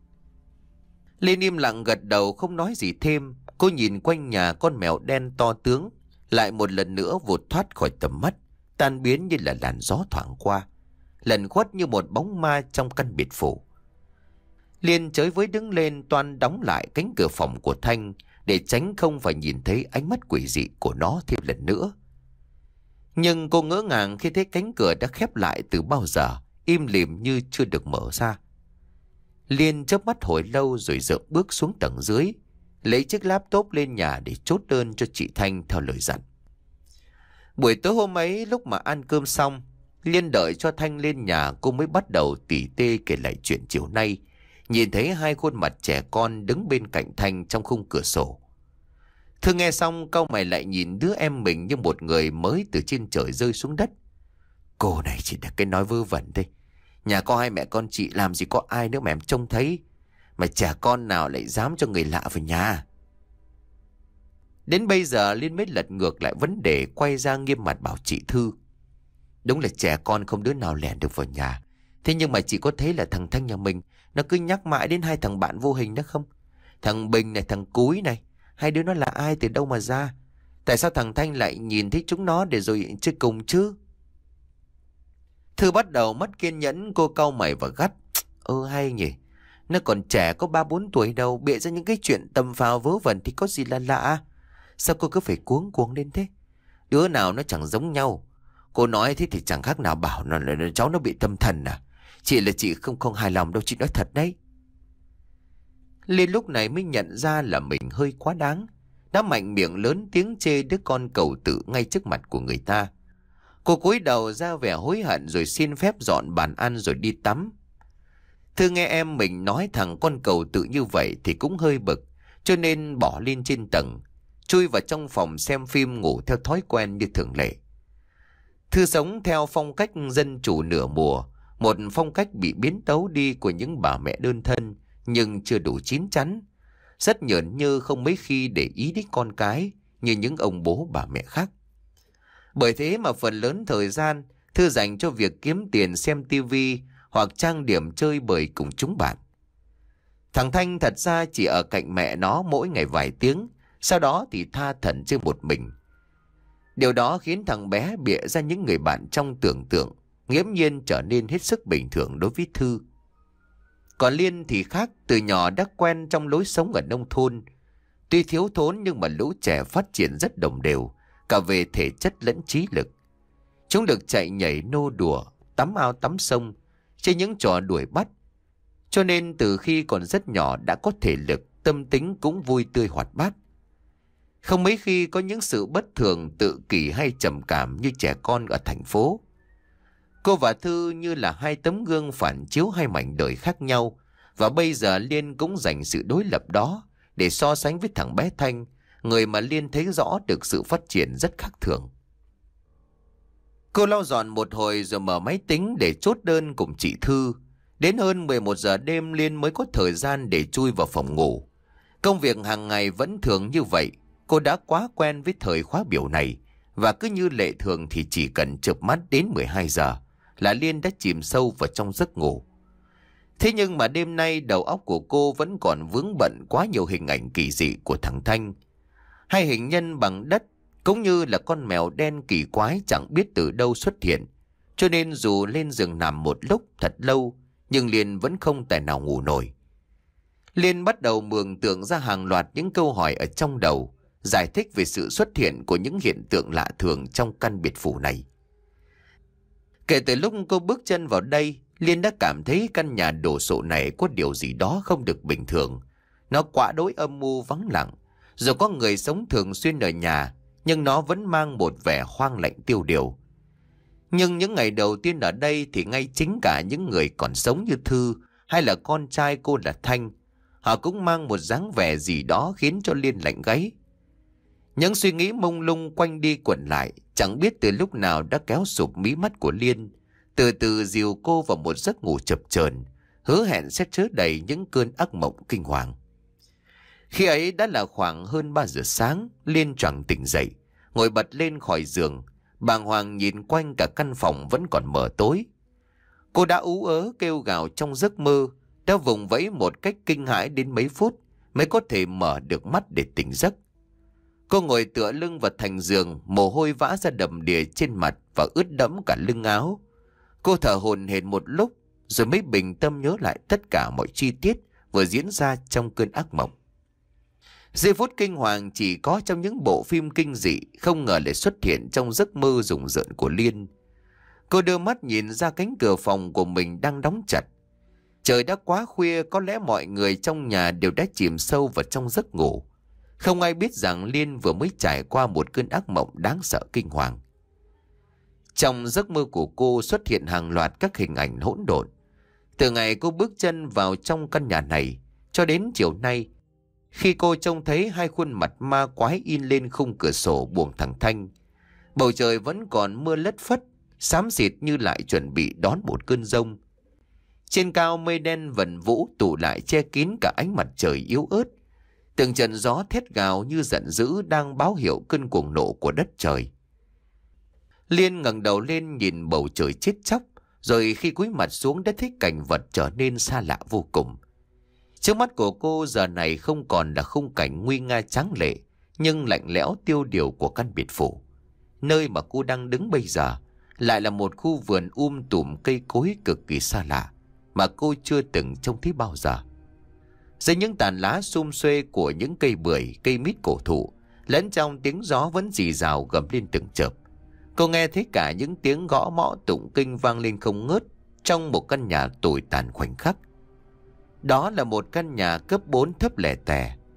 Liên im lặng gật đầu không nói gì thêm. Cô nhìn quanh nhà, con mèo đen to tướng lại một lần nữa vụt thoát khỏi tầm mắt, tan biến như là làn gió thoảng qua, lẩn khuất như một bóng ma trong căn biệt phủ. Liên chới với đứng lên toan đóng lại cánh cửa phòng của Thanh để tránh không phải nhìn thấy ánh mắt quỷ dị của nó thêm lần nữa. Nhưng cô ngỡ ngàng khi thấy cánh cửa đã khép lại từ bao giờ, im lìm như chưa được mở ra. Liên chớp mắt hồi lâu rồi dợm bước xuống tầng dưới, lấy chiếc laptop lên nhà để chốt đơn cho chị Thanh theo lời dặn. Buổi tối hôm ấy lúc mà ăn cơm xong, Liên đợi cho Thanh lên nhà cô mới bắt đầu tỉ tê kể lại chuyện chiều nay, nhìn thấy hai khuôn mặt trẻ con đứng bên cạnh Thanh trong khung cửa sổ. Thư nghe xong cau mày lại nhìn đứa em mình như một người mới từ trên trời rơi xuống đất. Cô này chỉ là cái nói vơ vẩn thôi. Nhà có hai mẹ con chị làm gì có ai nữa mà em trông thấy. Mà trẻ con nào lại dám cho người lạ vào nhà. Đến bây giờ Liên mới lật ngược lại vấn đề, quay ra nghiêm mặt bảo chị Thư. Đúng là trẻ con không đứa nào lẻn được vào nhà. Thế nhưng mà chị có thấy là thằng Thanh nhà mình nó cứ nhắc mãi đến hai thằng bạn vô hình đó không? Thằng Bình này, thằng Cúi này. Hai đứa nó là ai, từ đâu mà ra? Tại sao thằng Thanh lại nhìn thấy chúng nó để rồi chơi cùng chứ? Thư bắt đầu mất kiên nhẫn, cô cau mày và gắt. Ơ hay nhỉ, nó còn trẻ có ba bốn tuổi đâu, bịa ra những cái chuyện tầm phào vớ vẩn thì có gì là lạ. Sao cô cứ phải cuống cuống lên thế? Đứa nào nó chẳng giống nhau. Cô nói thế thì chẳng khác nào bảo nó, nó, nó cháu nó bị tâm thần à? Chị là chị không không hài lòng đâu, chị nói thật đấy. Liên lúc này mới nhận ra là mình hơi quá đáng. đã mạnh miệng lớn tiếng chê đứa con cẩu tự ngay trước mặt của người ta. Cô cúi đầu ra vẻ hối hận rồi xin phép dọn bàn ăn rồi đi tắm. Thư nghe em mình nói thằng con cẩu tự như vậy thì cũng hơi bực, cho nên bỏ lên trên tầng, chui vào trong phòng xem phim ngủ theo thói quen như thường lệ. Thư sống theo phong cách dân chủ nửa mùa, một phong cách bị biến tấu đi của những bà mẹ đơn thân nhưng chưa đủ chín chắn, rất nhởn như không mấy khi để ý đến con cái như những ông bố bà mẹ khác. Bởi thế mà phần lớn thời gian Thư dành cho việc kiếm tiền xem tivi hoặc trang điểm chơi bời cùng chúng bạn. Thằng Thanh thật ra chỉ ở cạnh mẹ nó mỗi ngày vài tiếng, sau đó thì tha thẩn chơi một mình. Điều đó khiến thằng bé bịa ra những người bạn trong tưởng tượng, nghiễm nhiên trở nên hết sức bình thường đối với Thư. Còn Liên thì khác, từ nhỏ đã quen trong lối sống ở nông thôn. Tuy thiếu thốn nhưng mà lũ trẻ phát triển rất đồng đều, cả về thể chất lẫn trí lực. Chúng được chạy nhảy nô đùa, tắm ao tắm sông, chơi những trò đuổi bắt. Cho nên từ khi còn rất nhỏ đã có thể lực, tâm tính cũng vui tươi hoạt bát. Không mấy khi có những sự bất thường, tự kỷ hay trầm cảm như trẻ con ở thành phố. Cô và Thư như là hai tấm gương phản chiếu hai mảnh đời khác nhau, và bây giờ Liên cũng dành sự đối lập đó để so sánh với thằng bé Thanh, người mà Liên thấy rõ được sự phát triển rất khác thường. Cô lau dọn một hồi rồi mở máy tính để chốt đơn cùng chị Thư. Đến hơn mười một giờ đêm Liên mới có thời gian để chui vào phòng ngủ. Công việc hàng ngày vẫn thường như vậy, cô đã quá quen với thời khóa biểu này, và cứ như lệ thường thì chỉ cần chợp mắt đến mười hai giờ là Liên đã chìm sâu vào trong giấc ngủ. Thế nhưng mà đêm nay đầu óc của cô vẫn còn vướng bận quá nhiều hình ảnh kỳ dị của thằng Thanh. Hai hình nhân bằng đất cũng như là con mèo đen kỳ quái chẳng biết từ đâu xuất hiện. Cho nên dù lên giường nằm một lúc thật lâu, nhưng Liên vẫn không tài nào ngủ nổi. Liên bắt đầu mường tượng ra hàng loạt những câu hỏi ở trong đầu, giải thích về sự xuất hiện của những hiện tượng lạ thường trong căn biệt phủ này. Kể từ lúc cô bước chân vào đây, Liên đã cảm thấy căn nhà đồ sộ này có điều gì đó không được bình thường. Nó quá đối âm mưu vắng lặng. Dù có người sống thường xuyên ở nhà, nhưng nó vẫn mang một vẻ hoang lạnh tiêu điều. Nhưng những ngày đầu tiên ở đây thì ngay chính cả những người còn sống như Thư hay là con trai cô là Thanh, họ cũng mang một dáng vẻ gì đó khiến cho Liên lạnh gáy. Những suy nghĩ mông lung quanh đi quẩn lại, chẳng biết từ lúc nào đã kéo sụp mí mắt của Liên, từ từ dìu cô vào một giấc ngủ chập chờn, hứa hẹn sẽ chứa đầy những cơn ác mộng kinh hoàng. Khi ấy đã là khoảng hơn ba giờ sáng, Liên choàng tỉnh dậy, ngồi bật lên khỏi giường, bàng hoàng nhìn quanh cả căn phòng vẫn còn mờ tối. Cô đã ú ớ kêu gào trong giấc mơ, đã vùng vẫy một cách kinh hãi đến mấy phút mới có thể mở được mắt để tỉnh giấc. Cô ngồi tựa lưng vào thành giường, mồ hôi vã ra đầm đìa trên mặt và ướt đẫm cả lưng áo. Cô thở hổn hển một lúc rồi mới bình tâm nhớ lại tất cả mọi chi tiết vừa diễn ra trong cơn ác mộng. Giây phút kinh hoàng chỉ có trong những bộ phim kinh dị, không ngờ lại xuất hiện trong giấc mơ rùng rợn của Liên. Cô đưa mắt nhìn ra cánh cửa phòng của mình đang đóng chặt. Trời đã quá khuya, có lẽ mọi người trong nhà đều đã chìm sâu vào trong giấc ngủ. Không ai biết rằng Liên vừa mới trải qua một cơn ác mộng đáng sợ kinh hoàng. Trong giấc mơ của cô xuất hiện hàng loạt các hình ảnh hỗn độn. Từ ngày cô bước chân vào trong căn nhà này cho đến chiều nay, khi cô trông thấy hai khuôn mặt ma quái in lên khung cửa sổ buồng thằng Thanh, bầu trời vẫn còn mưa lất phất, xám xịt như lại chuẩn bị đón một cơn giông. Trên cao mây đen vần vũ tụ lại che kín cả ánh mặt trời yếu ớt. Từng trận gió thét gào như giận dữ đang báo hiệu cơn cuồng nộ của đất trời. Liên ngẩng đầu lên nhìn bầu trời chết chóc, rồi khi cúi mặt xuống đã thấy cảnh vật trở nên xa lạ vô cùng. Trước mắt của cô giờ này không còn là khung cảnh nguy nga tráng lệ, nhưng lạnh lẽo tiêu điều của căn biệt phủ. Nơi mà cô đang đứng bây giờ lại là một khu vườn um tùm cây cối cực kỳ xa lạ mà cô chưa từng trông thấy bao giờ. Dưới những tàn lá sum xuê của những cây bưởi, cây mít cổ thụ, lẫn trong tiếng gió vẫn rì rào gầm lên từng chợp, cô nghe thấy cả những tiếng gõ mõ tụng kinh vang lên không ngớt trong một căn nhà tồi tàn khoảnh khắc. Đó là một căn nhà cấp bốn thấp lẻ tẻ.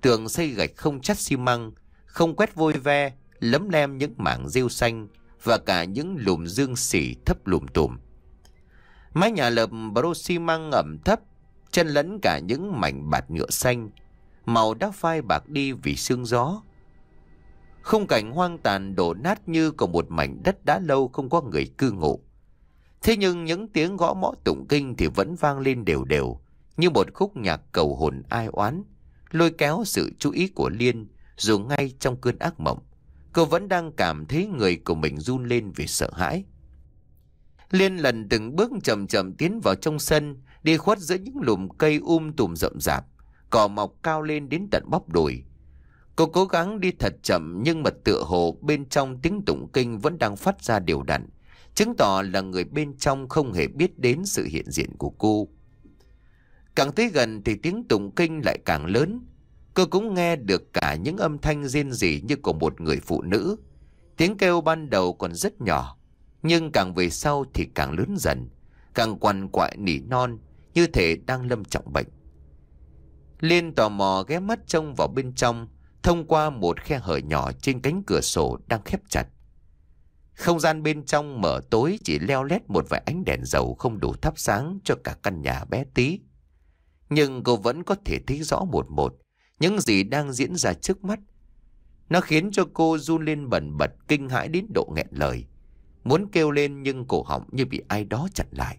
tường xây gạch không chát xi măng, không quét vôi ve, lấm lem những mảng rêu xanh và cả những lùm dương xỉ thấp lùm tùm. Mái nhà lợp bro xi măng ẩm thấp, chen lẫn cả những mảnh bạt nhựa xanh, màu đã phai bạc đi vì sương gió. Khung cảnh hoang tàn đổ nát như của một mảnh đất đã lâu không có người cư ngụ. Thế nhưng những tiếng gõ mõ tụng kinh thì vẫn vang lên đều đều, như một khúc nhạc cầu hồn ai oán, lôi kéo sự chú ý của Liên. Dù ngay trong cơn ác mộng, cô vẫn đang cảm thấy người của mình run lên vì sợ hãi. Liên lần từng bước chậm chậm tiến vào trong sân, đi khuất giữa những lùm cây um tùm rậm rạp, cỏ mọc cao lên đến tận bắp đùi. Cô cố gắng đi thật chậm, nhưng mà tựa hồ bên trong tiếng tụng kinh vẫn đang phát ra đều đặn, chứng tỏ là người bên trong không hề biết đến sự hiện diện của cô. Càng tới gần thì tiếng tụng kinh lại càng lớn. Cô cũng nghe được cả những âm thanh rên rỉ như của một người phụ nữ. Tiếng kêu ban đầu còn rất nhỏ, nhưng càng về sau thì càng lớn dần, càng quằn quại nỉ non, như thể đang lâm trọng bệnh. Liên tò mò ghé mắt trông vào bên trong, thông qua một khe hở nhỏ trên cánh cửa sổ đang khép chặt. Không gian bên trong mờ tối, chỉ leo lét một vài ánh đèn dầu không đủ thắp sáng cho cả căn nhà bé tí. Nhưng cô vẫn có thể thấy rõ một một những gì đang diễn ra trước mắt. Nó khiến cho cô run lên bần bật, kinh hãi đến độ nghẹn lời, muốn kêu lên nhưng cổ họng như bị ai đó chặn lại.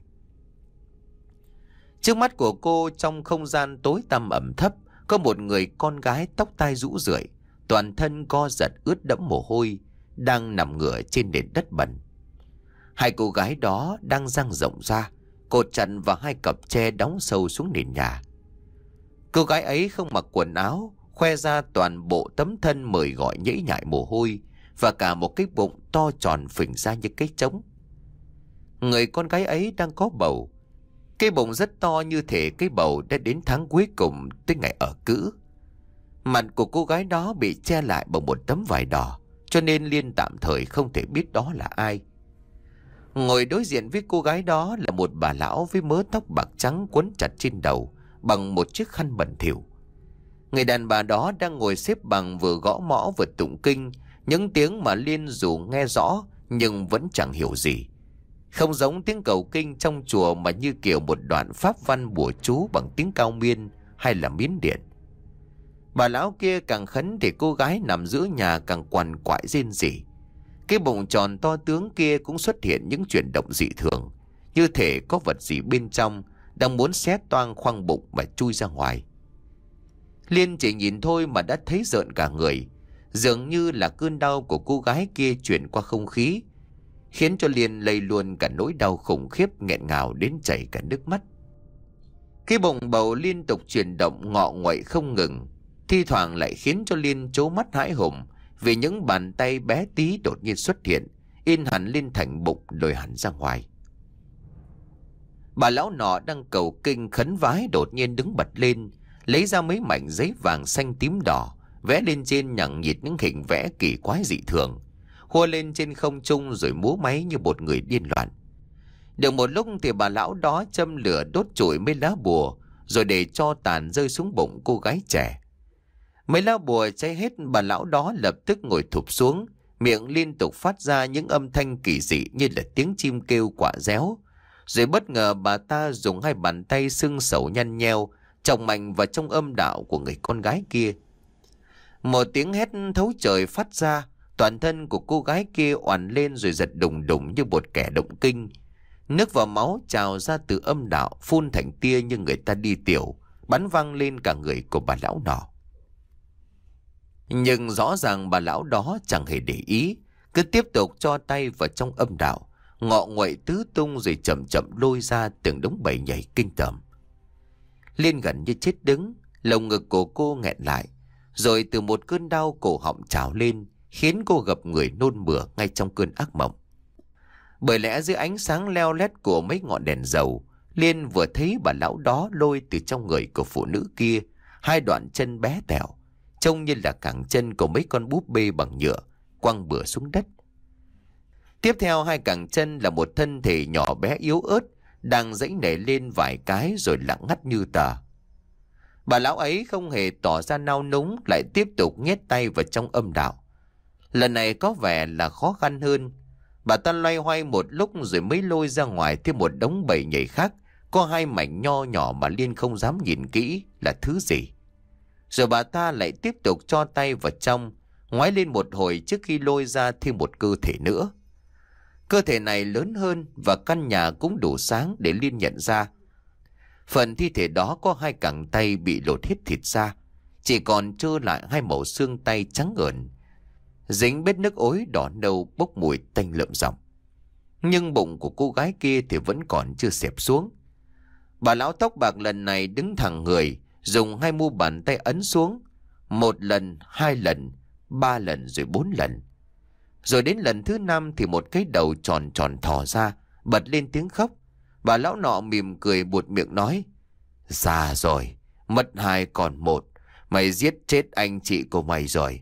Trước mắt của cô, trong không gian tối tăm ẩm thấp, có một người con gái tóc tai rũ rượi, toàn thân co giật ướt đẫm mồ hôi, đang nằm ngửa trên nền đất bẩn. Hai cô gái đó đang dang rộng ra, cột chặt vào hai cặp tre đóng sâu xuống nền nhà. Cô gái ấy không mặc quần áo, khoe ra toàn bộ tấm thân mời gọi nhễ nhại mồ hôi và cả một cái bụng to tròn phình ra như cái trống. Người con gái ấy đang có bầu. Cái bụng rất to, như thể cái bầu đã đến tháng cuối cùng tới ngày ở cữ. Mặt của cô gái đó bị che lại bằng một tấm vải đỏ, cho nên Liên tạm thời không thể biết đó là ai. Ngồi đối diện với cô gái đó là một bà lão với mớ tóc bạc trắng quấn chặt trên đầu bằng một chiếc khăn bẩn thỉu. Người đàn bà đó đang ngồi xếp bằng, vừa gõ mõ vừa tụng kinh, những tiếng mà Liên dù nghe rõ nhưng vẫn chẳng hiểu gì. Không giống tiếng cầu kinh trong chùa, mà như kiểu một đoạn pháp văn bùa chú bằng tiếng Cao Miên hay là Miến Điện. Bà lão kia càng khấn thì cô gái nằm giữa nhà càng quằn quại rên rỉ. Cái bụng tròn to tướng kia cũng xuất hiện những chuyển động dị thường, như thể có vật gì bên trong đang muốn xé toang khoang bụng và chui ra ngoài. Liên chỉ nhìn thôi mà đã thấy rợn cả người. Dường như là cơn đau của cô gái kia chuyển qua không khí, khiến cho Liên lây luôn cả nỗi đau khủng khiếp nghẹn ngào đến chảy cả nước mắt. Cái bụng bầu liên tục chuyển động ngọ nguậy không ngừng, thi thoảng lại khiến cho Liên trố mắt hãi hùng vì những bàn tay bé tí đột nhiên xuất hiện, in hẳn lên thành bụng lồi hẳn ra ngoài. Bà lão nọ đang cầu kinh khấn vái đột nhiên đứng bật lên, lấy ra mấy mảnh giấy vàng xanh tím đỏ, vẽ lên trên nhằng nhịt những hình vẽ kỳ quái dị thường, hua lên trên không trung rồi múa máy như một người điên loạn. Được một lúc thì bà lão đó châm lửa đốt trụi mấy lá bùa, rồi để cho tàn rơi xuống bụng cô gái trẻ. Mấy lá bùa cháy hết, bà lão đó lập tức ngồi thụp xuống, miệng liên tục phát ra những âm thanh kỳ dị như là tiếng chim kêu quạ réo. Rồi bất ngờ bà ta dùng hai bàn tay sưng sầu nhăn nheo chồng mạnh vào trong âm đạo của người con gái kia. Một tiếng hét thấu trời phát ra, toàn thân của cô gái kia oằn lên rồi giật đùng đùng như một kẻ động kinh. Nước và máu trào ra từ âm đạo, phun thành tia như người ta đi tiểu, bắn văng lên cả người của bà lão nọ. Nhưng rõ ràng bà lão đó chẳng hề để ý, cứ tiếp tục cho tay vào trong âm đạo, ngọ nguậy tứ tung rồi chậm chậm lôi ra từng đống bầy nhảy kinh tởm. Liên gần như chết đứng, lồng ngực của cô nghẹn lại, rồi từ một cơn đau cổ họng trào lên, khiến cô gập người nôn mửa ngay trong cơn ác mộng. Bởi lẽ dưới ánh sáng leo lét của mấy ngọn đèn dầu, Liên vừa thấy bà lão đó lôi từ trong người của phụ nữ kia hai đoạn chân bé tẹo, trông như là cẳng chân của mấy con búp bê bằng nhựa, quăng bừa xuống đất. Tiếp theo hai cẳng chân là một thân thể nhỏ bé yếu ớt đang giãy nảy lên vài cái rồi lặng ngắt như tờ. Bà lão ấy không hề tỏ ra nao núng, lại tiếp tục nhét tay vào trong âm đạo. Lần này có vẻ là khó khăn hơn. Bà ta loay hoay một lúc rồi mới lôi ra ngoài thêm một đống bầy nhảy khác, có hai mảnh nho nhỏ mà Liên không dám nhìn kỹ là thứ gì. Rồi bà ta lại tiếp tục cho tay vào trong, ngoái lên một hồi trước khi lôi ra thêm một cơ thể nữa. Cơ thể này lớn hơn và căn nhà cũng đủ sáng để Liên nhận ra. Phần thi thể đó có hai cẳng tay bị lột hết thịt ra, chỉ còn trơ lại hai mẩu xương tay trắng ợn, dính bết nước ối đỏ nâu bốc mùi tanh lợm giọng. Nhưng bụng của cô gái kia thì vẫn còn chưa xẹp xuống. Bà lão tóc bạc lần này đứng thẳng người, dùng hai mu bàn tay ấn xuống. Một lần, hai lần, ba lần rồi bốn lần. Rồi đến lần thứ năm thì một cái đầu tròn tròn thò ra, bật lên tiếng khóc. Bà lão nọ mỉm cười buột miệng nói: "Già rồi, mất hai còn một, mày giết chết anh chị của mày rồi."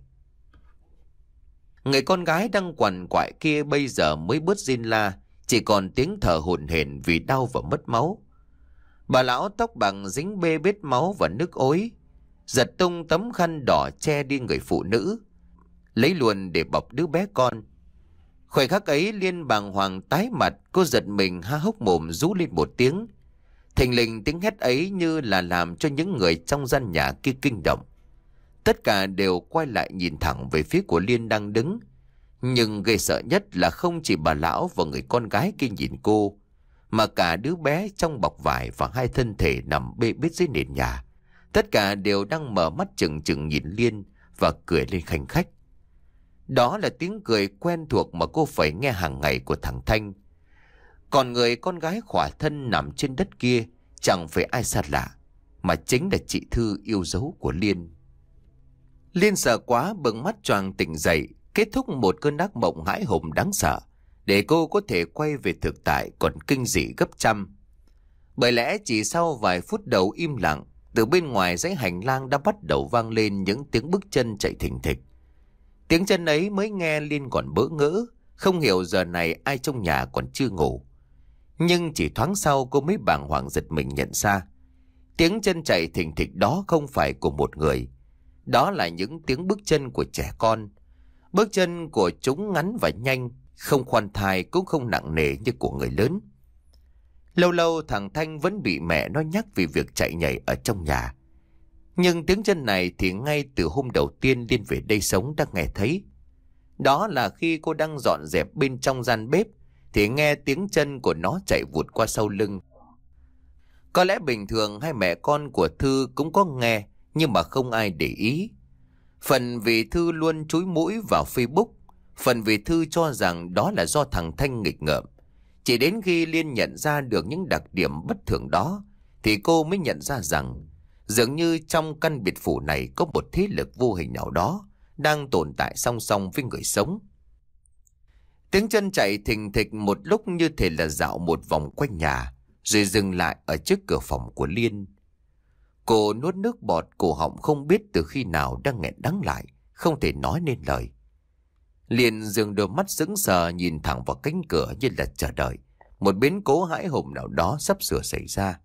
Người con gái đang quằn quại kia bây giờ mới bớt rên la, chỉ còn tiếng thở hổn hển vì đau và mất máu. Bà lão tóc bạc dính bê bết máu và nước ối, giật tung tấm khăn đỏ che đi người phụ nữ, lấy luôn để bọc đứa bé con. Khoảnh khắc ấy Liên bàng hoàng tái mặt, cô giật mình há hốc mồm rú lên một tiếng. Thình lình tiếng hét ấy như là làm cho những người trong gian nhà kia kinh động. Tất cả đều quay lại nhìn thẳng về phía của Liên đang đứng. Nhưng gây sợ nhất là không chỉ bà lão và người con gái kia nhìn cô, mà cả đứa bé trong bọc vải và hai thân thể nằm bê bết dưới nền nhà. Tất cả đều đang mở mắt trừng trừng nhìn Liên và cười lên khanh khách. Đó là tiếng cười quen thuộc mà cô phải nghe hàng ngày của thằng Thanh. Còn người con gái khỏa thân nằm trên đất kia chẳng phải ai xa lạ, mà chính là chị Thư yêu dấu của Liên. Liên sợ quá bừng mắt choàng tỉnh dậy, kết thúc một cơn ác mộng hãi hùng đáng sợ. Để cô có thể quay về thực tại còn kinh dị gấp trăm. Bởi lẽ chỉ sau vài phút đầu im lặng, từ bên ngoài dãy hành lang đã bắt đầu vang lên những tiếng bước chân chạy thình thịch. Tiếng chân ấy mới nghe Liên còn bỡ ngỡ, không hiểu giờ này ai trong nhà còn chưa ngủ. Nhưng chỉ thoáng sau cô mới bàng hoàng giật mình nhận ra, tiếng chân chạy thình thịch đó không phải của một người. Đó là những tiếng bước chân của trẻ con. Bước chân của chúng ngắn và nhanh, không khoan thai cũng không nặng nề như của người lớn. Lâu lâu thằng Thanh vẫn bị mẹ nó nhắc vì việc chạy nhảy ở trong nhà. Nhưng tiếng chân này thì ngay từ hôm đầu tiên Liên về đây sống đã nghe thấy. Đó là khi cô đang dọn dẹp bên trong gian bếp thì nghe tiếng chân của nó chạy vụt qua sau lưng. Có lẽ bình thường hai mẹ con của Thư cũng có nghe, nhưng mà không ai để ý. Phần vì Thư luôn chúi mũi vào Facebook, phần vì Thư cho rằng đó là do thằng Thanh nghịch ngợm. Chỉ đến khi Liên nhận ra được những đặc điểm bất thường đó thì cô mới nhận ra rằng dường như trong căn biệt phủ này có một thế lực vô hình nào đó đang tồn tại song song với người sống. Tiếng chân chạy thình thịch một lúc như thể là dạo một vòng quanh nhà, rồi dừng lại ở trước cửa phòng của Liên. Cô nuốt nước bọt, cổ họng không biết từ khi nào đang nghẹn đắng lại, không thể nói nên lời. Liên dường đôi mắt sững sờ nhìn thẳng vào cánh cửa như là chờ đợi một biến cố hãi hùng nào đó sắp sửa xảy ra.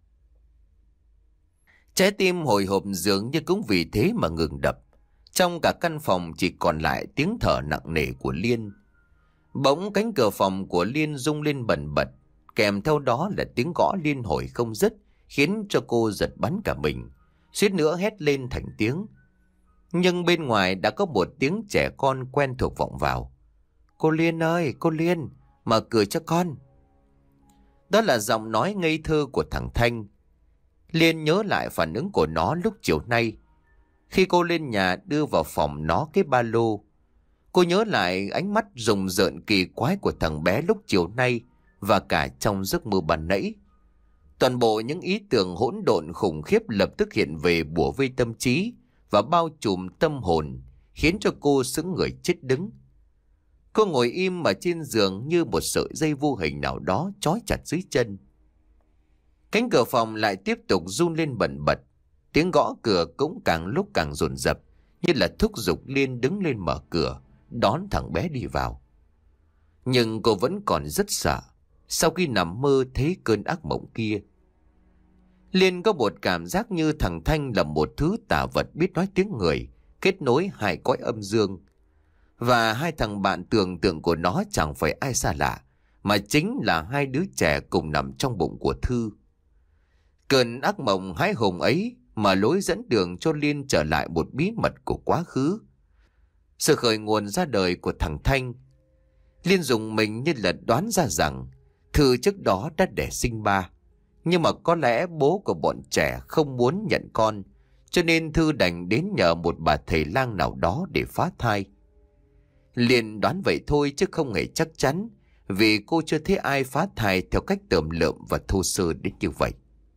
Trái tim hồi hộp dường như cũng vì thế mà ngừng đập. Trong cả căn phòng chỉ còn lại tiếng thở nặng nề của Liên. Bỗng cánh cửa phòng của Liên rung lên bần bật, kèm theo đó là tiếng gõ liên hồi không dứt, khiến cho cô giật bắn cả mình, suýt nữa hét lên thành tiếng. Nhưng bên ngoài đã có một tiếng trẻ con quen thuộc vọng vào. "Cô Liên ơi, cô Liên, mở cửa cho con." Đó là giọng nói ngây thơ của thằng Thanh. Liên nhớ lại phản ứng của nó lúc chiều nay, khi cô lên nhà đưa vào phòng nó cái ba lô. Cô nhớ lại ánh mắt rùng rợn kỳ quái của thằng bé lúc chiều nay và cả trong giấc mơ ban nãy. Toàn bộ những ý tưởng hỗn độn khủng khiếp lập tức hiện về bủa vây tâm trí và bao trùm tâm hồn, khiến cho cô sững người chết đứng. Cô ngồi im ở trên giường như một sợi dây vô hình nào đó trói chặt dưới chân. Cánh cửa phòng lại tiếp tục run lên bần bật. Tiếng gõ cửa cũng càng lúc càng dồn dập, như là thúc giục Liên đứng lên mở cửa, đón thằng bé đi vào. Nhưng cô vẫn còn rất sợ sau khi nằm mơ thấy cơn ác mộng kia. Liên có một cảm giác như thằng Thanh là một thứ tà vật biết nói tiếng người, kết nối hai cõi âm dương. Và hai thằng bạn tưởng tượng của nó chẳng phải ai xa lạ, mà chính là hai đứa trẻ cùng nằm trong bụng của Thư. Cơn ác mộng hãi hùng ấy mà lối dẫn đường cho Liên trở lại một bí mật của quá khứ. Sự khởi nguồn ra đời của thằng Thanh. Liên dùng mình như là đoán ra rằng Thư trước đó đã đẻ sinh ba. Nhưng mà có lẽ bố của bọn trẻ không muốn nhận con, cho nên Thư đành đến nhờ một bà thầy lang nào đó để phá thai. Liên đoán vậy thôi chứ không hề chắc chắn, vì cô chưa thấy ai phá thai theo cách tởm lợm và thô sơ đến như vậy.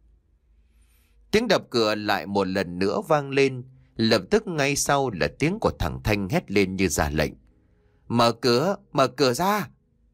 Tiếng đập cửa lại một lần nữa vang lên, lập tức ngay sau là tiếng của thằng Thanh hét lên như ra lệnh. Mở cửa, mở cửa ra!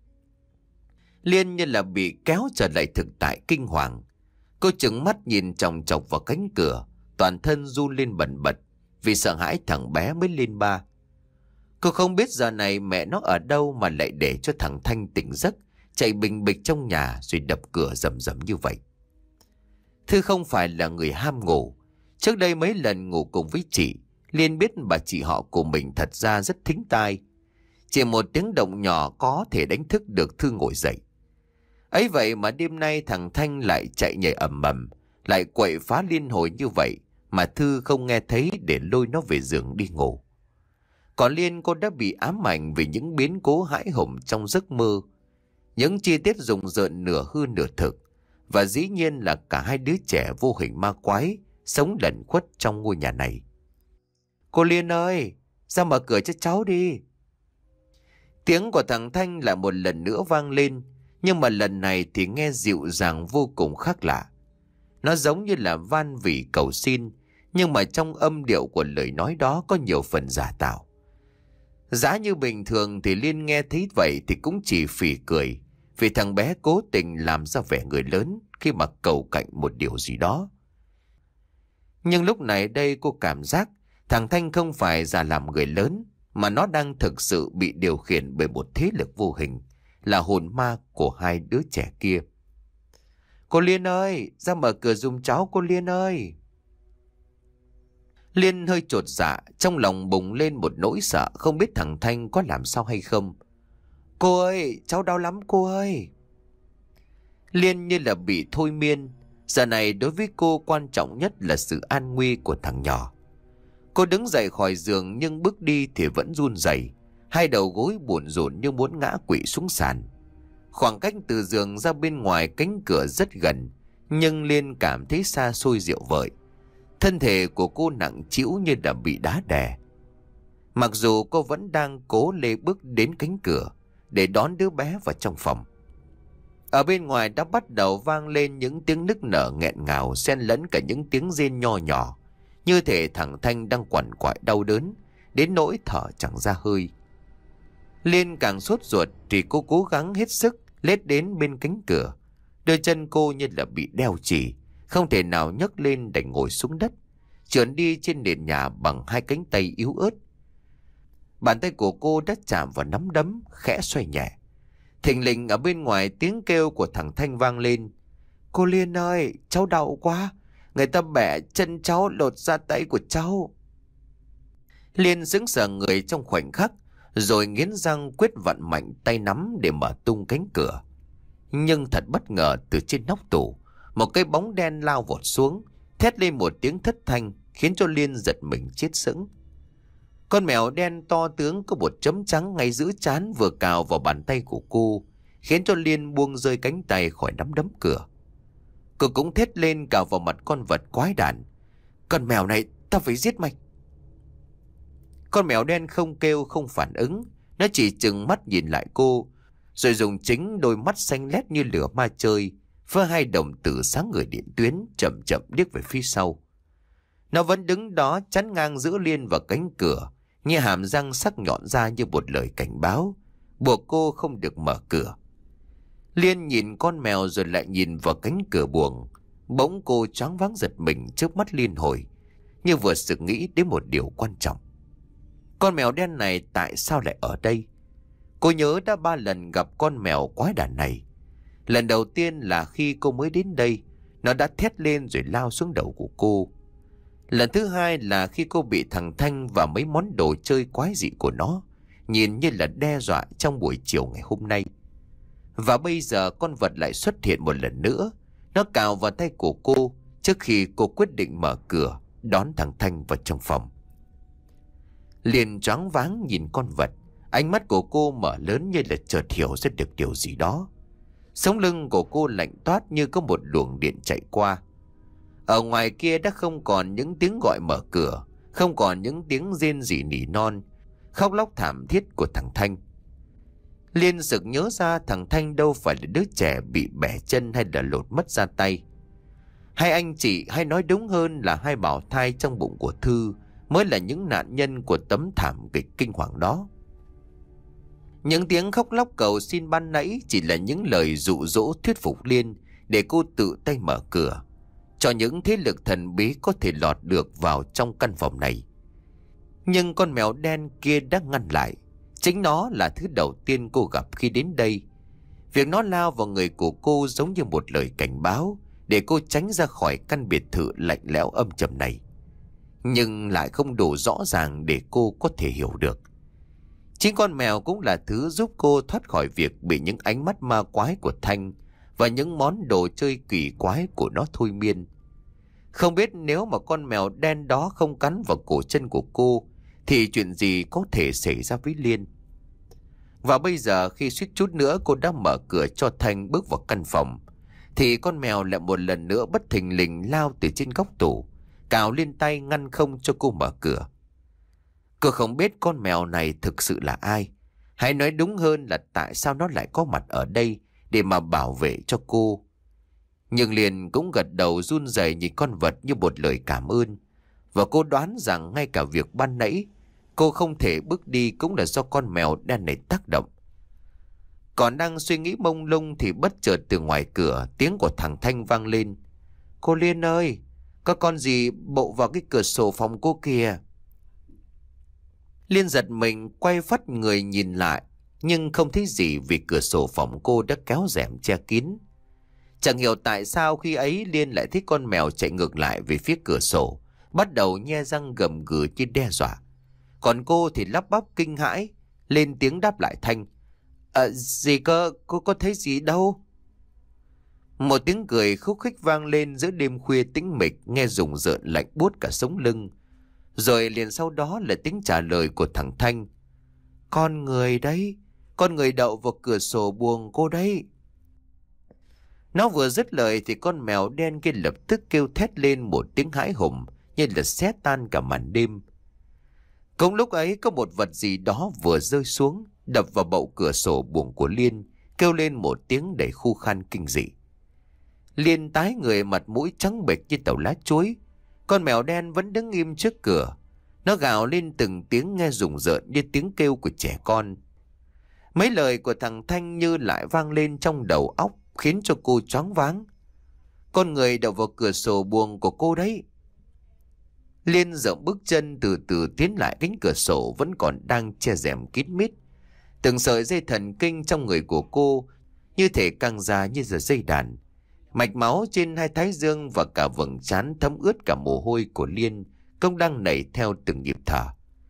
Liên như là bị kéo trở lại thực tại kinh hoàng. Cô trừng mắt nhìn chòng chọc vào cánh cửa, toàn thân run lên bần bật vì sợ hãi thằng bé mới lên ba. Cô không biết giờ này mẹ nó ở đâu mà lại để cho thằng Thanh tỉnh giấc, chạy bình bịch trong nhà rồi đập cửa rầm rầm như vậy. Thư không phải là người ham ngủ. Trước đây mấy lần ngủ cùng với chị, Liên biết bà chị họ của mình thật ra rất thính tai. Chỉ một tiếng động nhỏ có thể đánh thức được Thư ngồi dậy. Ấy vậy mà đêm nay thằng Thanh lại chạy nhảy ầm ầm, lại quậy phá liên hồi như vậy mà Thư không nghe thấy để lôi nó về giường đi ngủ. Còn Liên, cô đã bị ám ảnh vì những biến cố hãi hùng trong giấc mơ, những chi tiết rùng rợn nửa hư nửa thực, và dĩ nhiên là cả hai đứa trẻ vô hình ma quái sống lẩn khuất trong ngôi nhà này. Cô Liên ơi, ra mở cửa cho cháu đi. Tiếng của thằng Thanh lại một lần nữa vang lên, nhưng mà lần này thì nghe dịu dàng vô cùng khác lạ. Nó giống như là van vỉ cầu xin, nhưng mà trong âm điệu của lời nói đó có nhiều phần giả tạo. Giá như bình thường thì Liên nghe thấy vậy thì cũng chỉ phì cười, vì thằng bé cố tình làm ra vẻ người lớn khi mà cầu cạnh một điều gì đó. Nhưng lúc này đây cô cảm giác thằng Thanh không phải giả làm người lớn, mà nó đang thực sự bị điều khiển bởi một thế lực vô hình, là hồn ma của hai đứa trẻ kia. Cô Liên ơi, ra mở cửa giùm cháu cô Liên ơi. Liên hơi chột dạ, trong lòng bùng lên một nỗi sợ không biết thằng Thanh có làm sao hay không. Cô ơi, cháu đau lắm cô ơi. Liên như là bị thôi miên. Giờ này đối với cô quan trọng nhất là sự an nguy của thằng nhỏ. Cô đứng dậy khỏi giường nhưng bước đi thì vẫn run rẩy, hai đầu gối buồn rộn như muốn ngã quỵ xuống sàn. Khoảng cách từ giường ra bên ngoài cánh cửa rất gần, nhưng Liên cảm thấy xa xôi dịu vợi. Thân thể của cô nặng trĩu như đã bị đá đè. Mặc dù cô vẫn đang cố lê bước đến cánh cửa để đón đứa bé vào trong phòng. Ở bên ngoài đã bắt đầu vang lên những tiếng nức nở nghẹn ngào, xen lẫn cả những tiếng rên nho nhỏ, như thể thằng Thanh đang quằn quại đau đớn đến nỗi thở chẳng ra hơi. Liên càng sốt ruột thì cô cố gắng hết sức lết đến bên cánh cửa. Đôi chân cô như là bị đeo chỉ, không thể nào nhấc lên, đành ngồi xuống đất, trườn đi trên nền nhà bằng hai cánh tay yếu ớt. Bàn tay của cô đã chạm vào nắm đấm, khẽ xoay nhẹ. Thình lình ở bên ngoài tiếng kêu của thằng Thanh vang lên. Cô Liên ơi, cháu đau quá, người ta bẻ chân cháu, lột ra tay của cháu. Liên sững sờ người trong khoảnh khắc, rồi nghiến răng quyết vặn mạnh tay nắm để mở tung cánh cửa. Nhưng thật bất ngờ, từ trên nóc tủ một cái bóng đen lao vọt xuống, thét lên một tiếng thất thanh khiến cho Liên giật mình chết sững. Con mèo đen to tướng có một chấm trắng ngay giữa trán vừa cào vào bàn tay của cô, khiến cho Liên buông rơi cánh tay khỏi nắm đấm cửa. Cô cũng thét lên cào vào mặt con vật quái đản. Con mèo này, tao phải giết mày. Con mèo đen không kêu không phản ứng, nó chỉ trừng mắt nhìn lại cô, rồi dùng chính đôi mắt xanh lét như lửa ma chơi với hai đồng tử sáng ngời điện tuyến chậm chậm liếc về phía sau. Nó vẫn đứng đó chắn ngang giữa Liên và cánh cửa, như hàm răng sắc nhọn ra như một lời cảnh báo, buộc cô không được mở cửa. Liên nhìn con mèo rồi lại nhìn vào cánh cửa buồng. Bỗng cô choáng váng giật mình trước mắt liên hồi, như vừa sực nghĩ đến một điều quan trọng. Con mèo đen này tại sao lại ở đây? Cô nhớ đã ba lần gặp con mèo quái đản này. Lần đầu tiên là khi cô mới đến đây, Nó đã thét lên rồi lao xuống đầu của cô. Lần thứ hai là khi cô bị thằng Thanh và mấy món đồ chơi quái dị của nó nhìn như là đe dọa trong buổi chiều ngày hôm nay. Và bây giờ con vật lại xuất hiện một lần nữa. Nó cào vào tay của cô trước khi cô quyết định mở cửa đón thằng Thanh vào trong phòng. Liền choáng váng nhìn con vật. Ánh mắt của cô mở lớn như là chợt hiểu ra được điều gì đó. Sống lưng của cô lạnh toát như có một luồng điện chạy qua. Ở ngoài kia đã không còn những tiếng gọi mở cửa, không còn những tiếng rên rỉ nỉ non, khóc lóc thảm thiết của thằng Thanh. Liên sực nhớ ra thằng Thanh đâu phải là đứa trẻ bị bẻ chân hay là lột mất da tay. Hai anh chị, hay nói đúng hơn là hai bào thai trong bụng của Thư, mới là những nạn nhân của tấm thảm kịch kinh hoàng đó. Những tiếng khóc lóc cầu xin ban nãy chỉ là những lời dụ dỗ thuyết phục Liên để cô tự tay mở cửa cho những thế lực thần bí có thể lọt được vào trong căn phòng này. Nhưng con mèo đen kia đã ngăn lại. Chính nó là thứ đầu tiên cô gặp khi đến đây. Việc nó lao vào người của cô giống như một lời cảnh báo để cô tránh ra khỏi căn biệt thự lạnh lẽo âm trầm này, nhưng lại không đủ rõ ràng để cô có thể hiểu được. Chính con mèo cũng là thứ giúp cô thoát khỏi việc bị những ánh mắt ma quái của Thanh và những món đồ chơi kỳ quái của nó thôi miên. Không biết nếu mà con mèo đen đó không cắn vào cổ chân của cô thì chuyện gì có thể xảy ra với Liên. Và bây giờ khi suýt chút nữa cô đã mở cửa cho Thanh bước vào căn phòng, thì con mèo lại một lần nữa bất thình lình lao từ trên góc tủ, cào lên tay ngăn không cho cô mở cửa. Cô không biết con mèo này thực sự là ai, hay nói đúng hơn là tại sao nó lại có mặt ở đây để mà bảo vệ cho cô. Nhưng Liên cũng gật đầu run rẩy nhìn con vật như một lời cảm ơn. Và cô đoán rằng ngay cả việc ban nãy cô không thể bước đi cũng là do con mèo đen này tác động. Còn đang suy nghĩ mông lung thì bất chợt từ ngoài cửa tiếng của thằng Thanh vang lên. Cô Liên ơi, có con gì bộ vào cái cửa sổ phòng cô kìa. Liên giật mình quay phắt người nhìn lại, nhưng không thấy gì vì cửa sổ phòng cô đã kéo rèm che kín. Chẳng hiểu tại sao khi ấy Liên lại thấy con mèo chạy ngược lại về phía cửa sổ, bắt đầu nhe răng gầm gừ như đe dọa. Còn cô thì lắp bắp kinh hãi, lên tiếng đáp lại Thanh. À, gì cơ, cô có thấy gì đâu. Một tiếng cười khúc khích vang lên giữa đêm khuya tĩnh mịch, nghe rùng rợn lạnh buốt cả sống lưng. Rồi liền sau đó là tiếng trả lời của thằng Thanh. Con người đấy, con người đậu vào cửa sổ buồng cô đấy. Nó vừa dứt lời thì con mèo đen kia lập tức kêu thét lên một tiếng hãi hùng như là xé tan cả màn đêm. Cũng lúc ấy có một vật gì đó vừa rơi xuống, đập vào bậu cửa sổ buồng của Liên, kêu lên một tiếng đầy khu khan kinh dị. Liên tái người, mặt mũi trắng bệch như tàu lá chuối. Con mèo đen vẫn đứng im trước cửa. Nó gào lên từng tiếng nghe rùng rợn như tiếng kêu của trẻ con. Mấy lời của thằng Thanh như lại vang lên trong đầu óc, khiến cho cô choáng váng. Con người đậu vào cửa sổ buồng của cô đấy. Liên dậm bước chân từ từ tiến lại cánh cửa sổ vẫn còn đang che rèm kín mít. Từng sợi dây thần kinh trong người của cô như thể căng ra như giờ dây đàn. Mạch máu trên hai thái dương và cả vầng trán thấm ướt cả mồ hôi của Liên cũng đang nảy theo từng nhịp thở.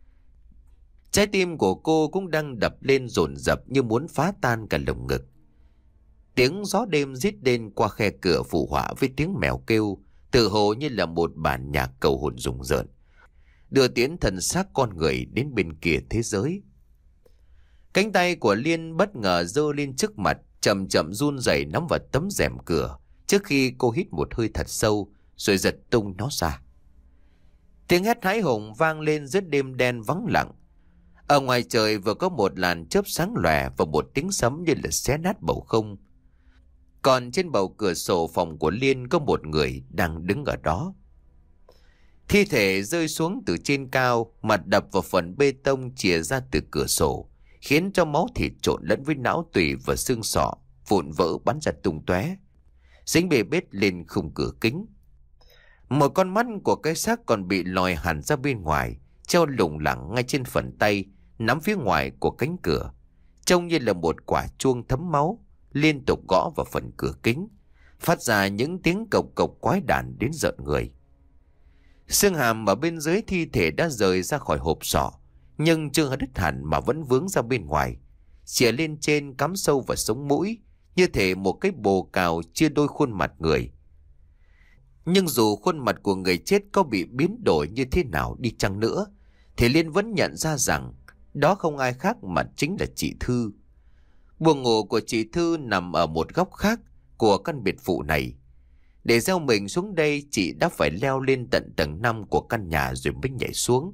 Trái tim của cô cũng đang đập lên dồn dập như muốn phá tan cả lồng ngực. Tiếng gió đêm rít lên qua khe cửa phụ họa với tiếng mèo kêu, tự hồ như là một bản nhạc cầu hồn rùng rợn, đưa tiến thần xác con người đến bên kia thế giới. Cánh tay của Liên bất ngờ giơ lên trước mặt, chậm chậm run rẩy nắm vào tấm rèm cửa, trước khi cô hít một hơi thật sâu rồi giật tung nó ra. Tiếng hét hãi hùng vang lên giữa đêm đen vắng lặng. Ở ngoài trời vừa có một làn chớp sáng lòe và một tiếng sấm như là xé nát bầu không. Còn trên bầu cửa sổ phòng của Liên có một người đang đứng ở đó. Thi thể rơi xuống từ trên cao, mặt đập vào phần bê tông chìa ra từ cửa sổ, khiến cho máu thịt trộn lẫn với não tủy và xương sọ vụn vỡ bắn ra tung tóe, dính bê bết lên khung cửa kính. Một con mắt của cái xác còn bị lòi hẳn ra bên ngoài, treo lủng lẳng ngay trên phần tay nắm phía ngoài của cánh cửa, trông như là một quả chuông thấm máu, liên tục gõ vào phần cửa kính, phát ra những tiếng cộc cộc quái đản đến rợn người. Xương hàm ở bên dưới thi thể đã rời ra khỏi hộp sọ, nhưng chưa đứt hẳn mà vẫn vướng ra bên ngoài, chìa lên trên cắm sâu vào sống mũi, như thể một cái bồ cào chia đôi khuôn mặt người. Nhưng dù khuôn mặt của người chết có bị biến đổi như thế nào đi chăng nữa, thì Liên vẫn nhận ra rằng đó không ai khác mà chính là chị Thư. Buồng ngủ của chị Thư nằm ở một góc khác của căn biệt thự này. Để gieo mình xuống đây, chị đã phải leo lên tận tầng năm của căn nhà rồi mới nhảy xuống.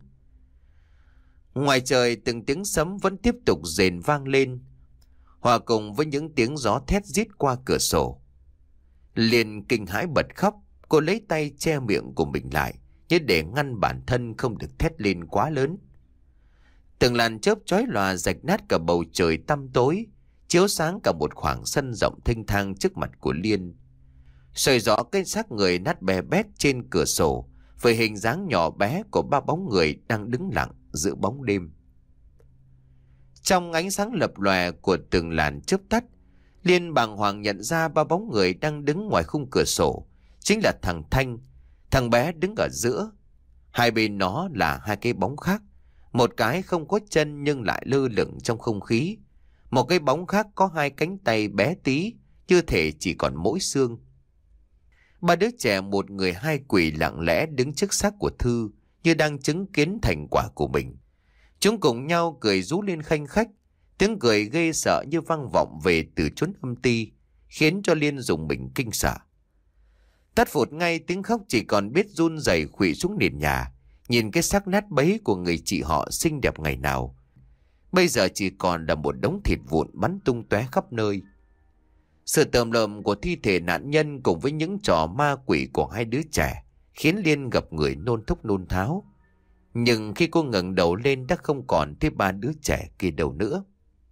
Ngoài trời, từng tiếng sấm vẫn tiếp tục rền vang lên, hòa cùng với những tiếng gió thét rít qua cửa sổ. Liên kinh hãi bật khóc. Cô lấy tay che miệng của mình lại, như để ngăn bản thân không được thét lên quá lớn. Từng làn chớp chói lòa rạch nát cả bầu trời tăm tối, chiếu sáng cả một khoảng sân rộng thênh thang trước mặt của Liên. Soi rõ cái xác người nát bè bét trên cửa sổ, với hình dáng nhỏ bé của ba bóng người đang đứng lặng giữa bóng đêm. Trong ánh sáng lập lòe của từng làn chớp tắt, Liên bàng hoàng nhận ra ba bóng người đang đứng ngoài khung cửa sổ chính là thằng Thanh. Thằng bé đứng ở giữa, hai bên nó là hai cái bóng khác. Một cái không có chân nhưng lại lơ lửng trong không khí, một cái bóng khác có hai cánh tay bé tí, như thể chỉ còn mỗi xương. Ba đứa trẻ, một người hai quỷ, lặng lẽ đứng trước xác của Thư, như đang chứng kiến thành quả của mình. Chúng cùng nhau cười rú lên khanh khách, tiếng cười ghê sợ như vang vọng về từ chốn âm ti, khiến cho Liên dùng mình kinh sợ. Tắt phụt ngay tiếng khóc, chỉ còn biết run rẩy khuỵu xuống nền nhà, nhìn cái xác nát bấy của người chị họ xinh đẹp ngày nào, bây giờ chỉ còn là một đống thịt vụn bắn tung tóe khắp nơi. Sự tởm lợm của thi thể nạn nhân cùng với những trò ma quỷ của hai đứa trẻ khiến Liên gặp người nôn thốc nôn tháo. Nhưng khi cô ngẩng đầu lên đã không còn thấy ba đứa trẻ kia đâu nữa.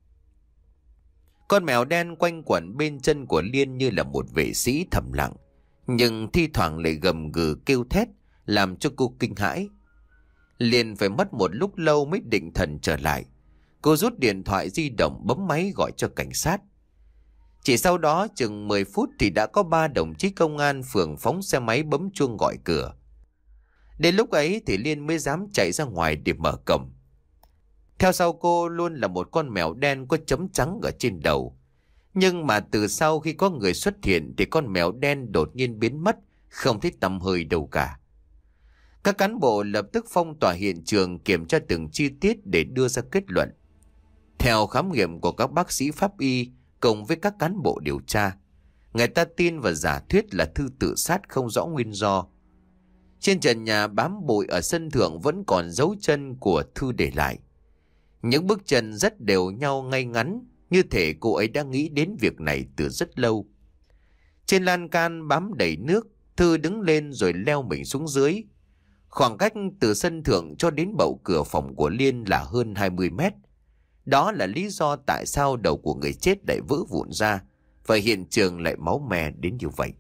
Con mèo đen quanh quẩn bên chân của Liên như là một vệ sĩ thầm lặng, nhưng thi thoảng lại gầm gừ kêu thét, làm cho cô kinh hãi. Liên phải mất một lúc lâu mới định thần trở lại. Cô rút điện thoại di động bấm máy gọi cho cảnh sát. Chỉ sau đó chừng mười phút thì đã có ba đồng chí công an phường phóng xe máy bấm chuông gọi cửa. Đến lúc ấy thì Liên mới dám chạy ra ngoài để mở cổng. Theo sau cô luôn là một con mèo đen có chấm trắng ở trên đầu. Nhưng mà từ sau khi có người xuất hiện thì con mèo đen đột nhiên biến mất, không thấy tăm hơi đâu cả. Các cán bộ lập tức phong tỏa hiện trường, kiểm tra từng chi tiết để đưa ra kết luận. Theo khám nghiệm của các bác sĩ pháp y cùng với các cán bộ điều tra, người ta tin vào giả thuyết là Thư tự sát không rõ nguyên do. Trên trần nhà bám bụi ở sân thượng vẫn còn dấu chân của Thư để lại. Những bước chân rất đều nhau ngay ngắn, như thể cô ấy đã nghĩ đến việc này từ rất lâu. Trên lan can bám đầy nước, Thư đứng lên rồi leo mình xuống dưới. Khoảng cách từ sân thượng cho đến bậu cửa phòng của Liên là hơn hai mươi mét. Đó là lý do tại sao đầu của người chết lại vỡ vụn ra và hiện trường lại máu me đến như vậy.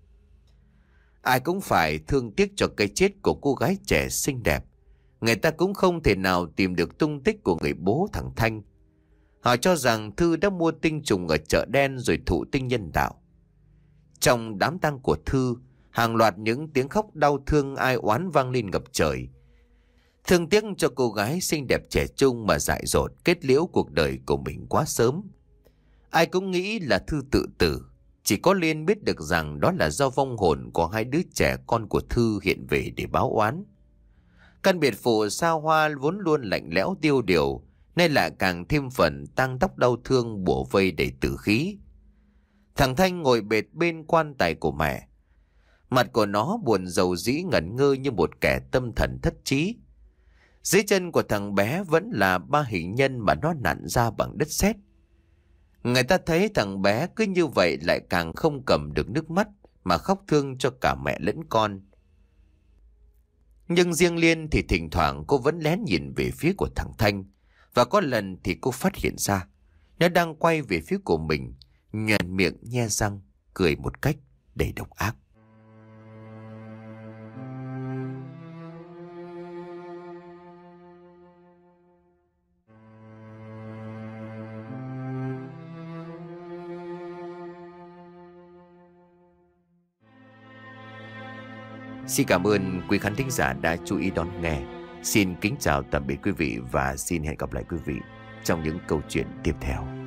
Ai cũng phải thương tiếc cho cái chết của cô gái trẻ xinh đẹp. Người ta cũng không thể nào tìm được tung tích của người bố thằng Thanh. Họ cho rằng Thư đã mua tinh trùng ở chợ đen rồi thụ tinh nhân tạo. Trong đám tang của Thư, hàng loạt những tiếng khóc đau thương ai oán vang lên ngập trời. Thương tiếc cho cô gái xinh đẹp trẻ trung mà dại dột kết liễu cuộc đời của mình quá sớm. Ai cũng nghĩ là Thư tự tử. Chỉ có Liên biết được rằng đó là do vong hồn của hai đứa trẻ con của Thư hiện về để báo oán. Căn biệt phủ xa hoa vốn luôn lạnh lẽo tiêu điều, nay lại càng thêm phần tang tóc đau thương bủa vây đầy tử khí. Thằng Thanh ngồi bệt bên quan tài của mẹ. Mặt của nó buồn rầu rĩ ngẩn ngơ như một kẻ tâm thần thất trí. Dưới chân của thằng bé vẫn là ba hình nhân mà nó nặn ra bằng đất sét. Người ta thấy thằng bé cứ như vậy lại càng không cầm được nước mắt mà khóc thương cho cả mẹ lẫn con. Nhưng riêng Liên thì thỉnh thoảng cô vẫn lén nhìn về phía của thằng Thanh. Và có lần thì cô phát hiện ra nó đang quay về phía của mình, nhoẻn miệng nhe răng, cười một cách đầy độc ác. Xin cảm ơn quý khán thính giả đã chú ý đón nghe. Xin kính chào tạm biệt quý vị và xin hẹn gặp lại quý vị trong những câu chuyện tiếp theo.